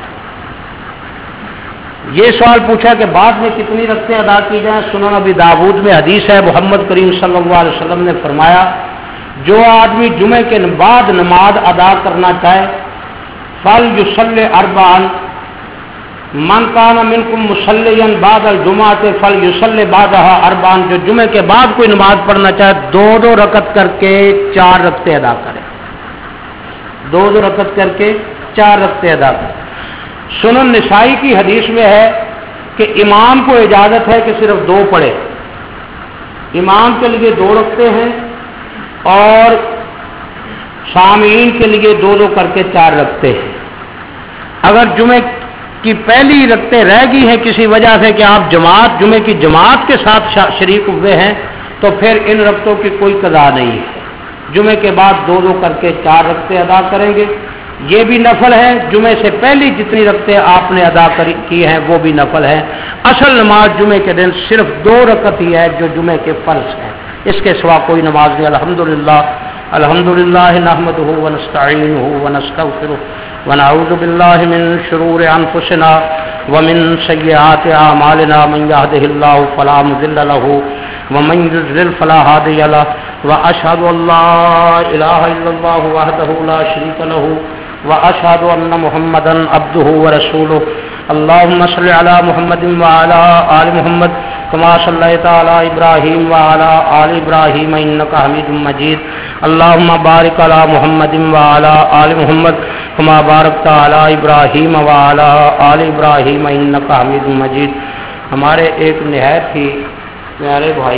یہ سوال پوچھا کہ بعد میں کتنی رکعتیں ادا کی جائیں۔ سنن ابی داؤد میں حدیث ہے، محمد کریم صلی اللہ علیہ وسلم نے فرمایا جو آدمی جمعے کے بعد نماز ادا کرنا چاہے فلیصلی اربعا، من کان منکم مصلیا بعد الجمعۃ فلیصلی بعدها اربعا، جو جمعے کے بعد کوئی نماز پڑھنا چاہے دو دو رکعت کر کے چار رکعتیں ادا کرے، دو دو رکعت کر کے چار رکعتیں ادا کرے۔ سنن نسائی کی حدیث میں ہے کہ امام کو اجازت ہے کہ صرف دو پڑھے، امام کے لیے دو رکعتیں ہیں اور سامعین کے لیے دو دو کر کے چار رکعتیں ہیں۔ اگر جمعے کی پہلی رکعتیں رہ گئی ہیں کسی وجہ سے کہ آپ جماعت جمعے کی جماعت کے ساتھ شریک ہوئے ہیں تو پھر ان رکعتوں کی کوئی قضا نہیں ہے، جمعے کے بعد دو دو کر کے چار رکعتیں ادا کریں گے۔ یہ بھی نفل ہے، جمعے سے پہلی جتنی رکعتیں آپ نے ادا کی ہیں وہ بھی نفل ہے۔ اصل نماز جمعے کے دن صرف دو رکعت ہی ہے جو جمعے کے فرض ہیں، اس کے سوا کوئی نماز نہیں۔ الحمدللہ الحمدللہ نحمدہ ونستعینہ ونستغفرہ ونعوذ باللہ من شرور انفسنا ومن سیئات اعمالنا، من یہدہ اللہ فلا مضل لہ ومن یضلل فلا ہادی لہ، واشہد ان لا الہ الا اللہ وحدہ لا شریک لہ، واشہد ان محمدا عبدہ ورسولہ۔ اللہم صل علی محمد وعلی آل محمد کما صلیت علی ابراہیم وعلی آل ابراہیم انک حمید مجید۔ اللہم بارک علی محمد وعلی آل محمد کما بارکت علی ابراہیم وعلی آل ابراہیم انک حمید مجید۔ ہمارے ایک نہایت ہی پیارے بھائی،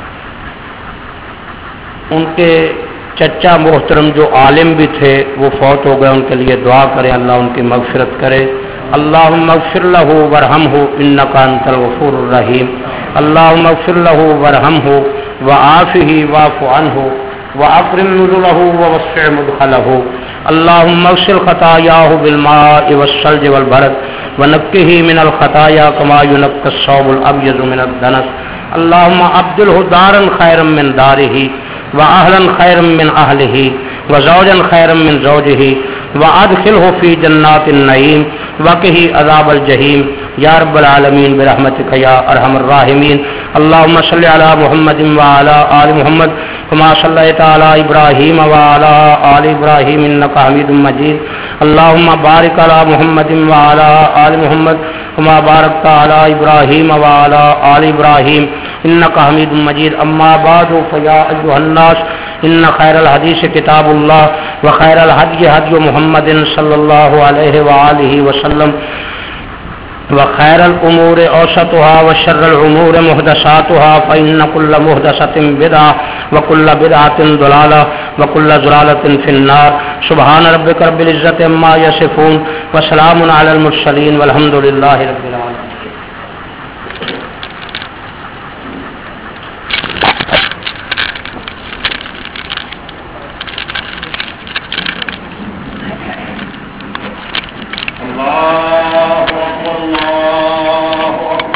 ان کے چچا محترم جو عالم بھی تھے وہ فوت ہو گئے، ان کے لیے دعا کریں اللہ ان کی مغفرت کرے۔ اللہم اغفر لہ ورحمہ انک انت الغفور الرحیم۔ اللهم اغفر له وارحمه وعافه واعف عنه واكرم نزله ووسع مدخله اللهم اغسل خطاياه بالماء والثلج والبرد ونقه من الخطايا كما ينقى الثوب الابيض من الدنس اللهم ابدله دارا خيرا من داره واهلا خيرا من اهله وزوجا خيرا من زوجه وادخله في جنات النعيم وقه عذاب الجحيم یا رب العالمین برحمتک یا ارحم الراحمین اللهم صل علی محمد وعلى آل محمد كما صليت على ابراہیم وعلى آل ابراہیم انك حمید مجید اللهم بارک علی محمد وعلى آل محمد كما بارکت علی ابراہیم وعلى آل ابراہیم انك حمید مجید اما بعد فیا ایها الناس ان خیر الحدیث کتاب اللہ وخیر الهدی هدی محمد صلی اللہ علیہ وآلہ وسلم وخير الأمور أوسطها وشر الأمور محدثاتها فإن كل محدثة بدعة وكل بدعة ضلالة وكل ضلالة في النار سبحان ربك رب العزة عما يصفون وسلام على المرسلين والحمد لله رب العالمين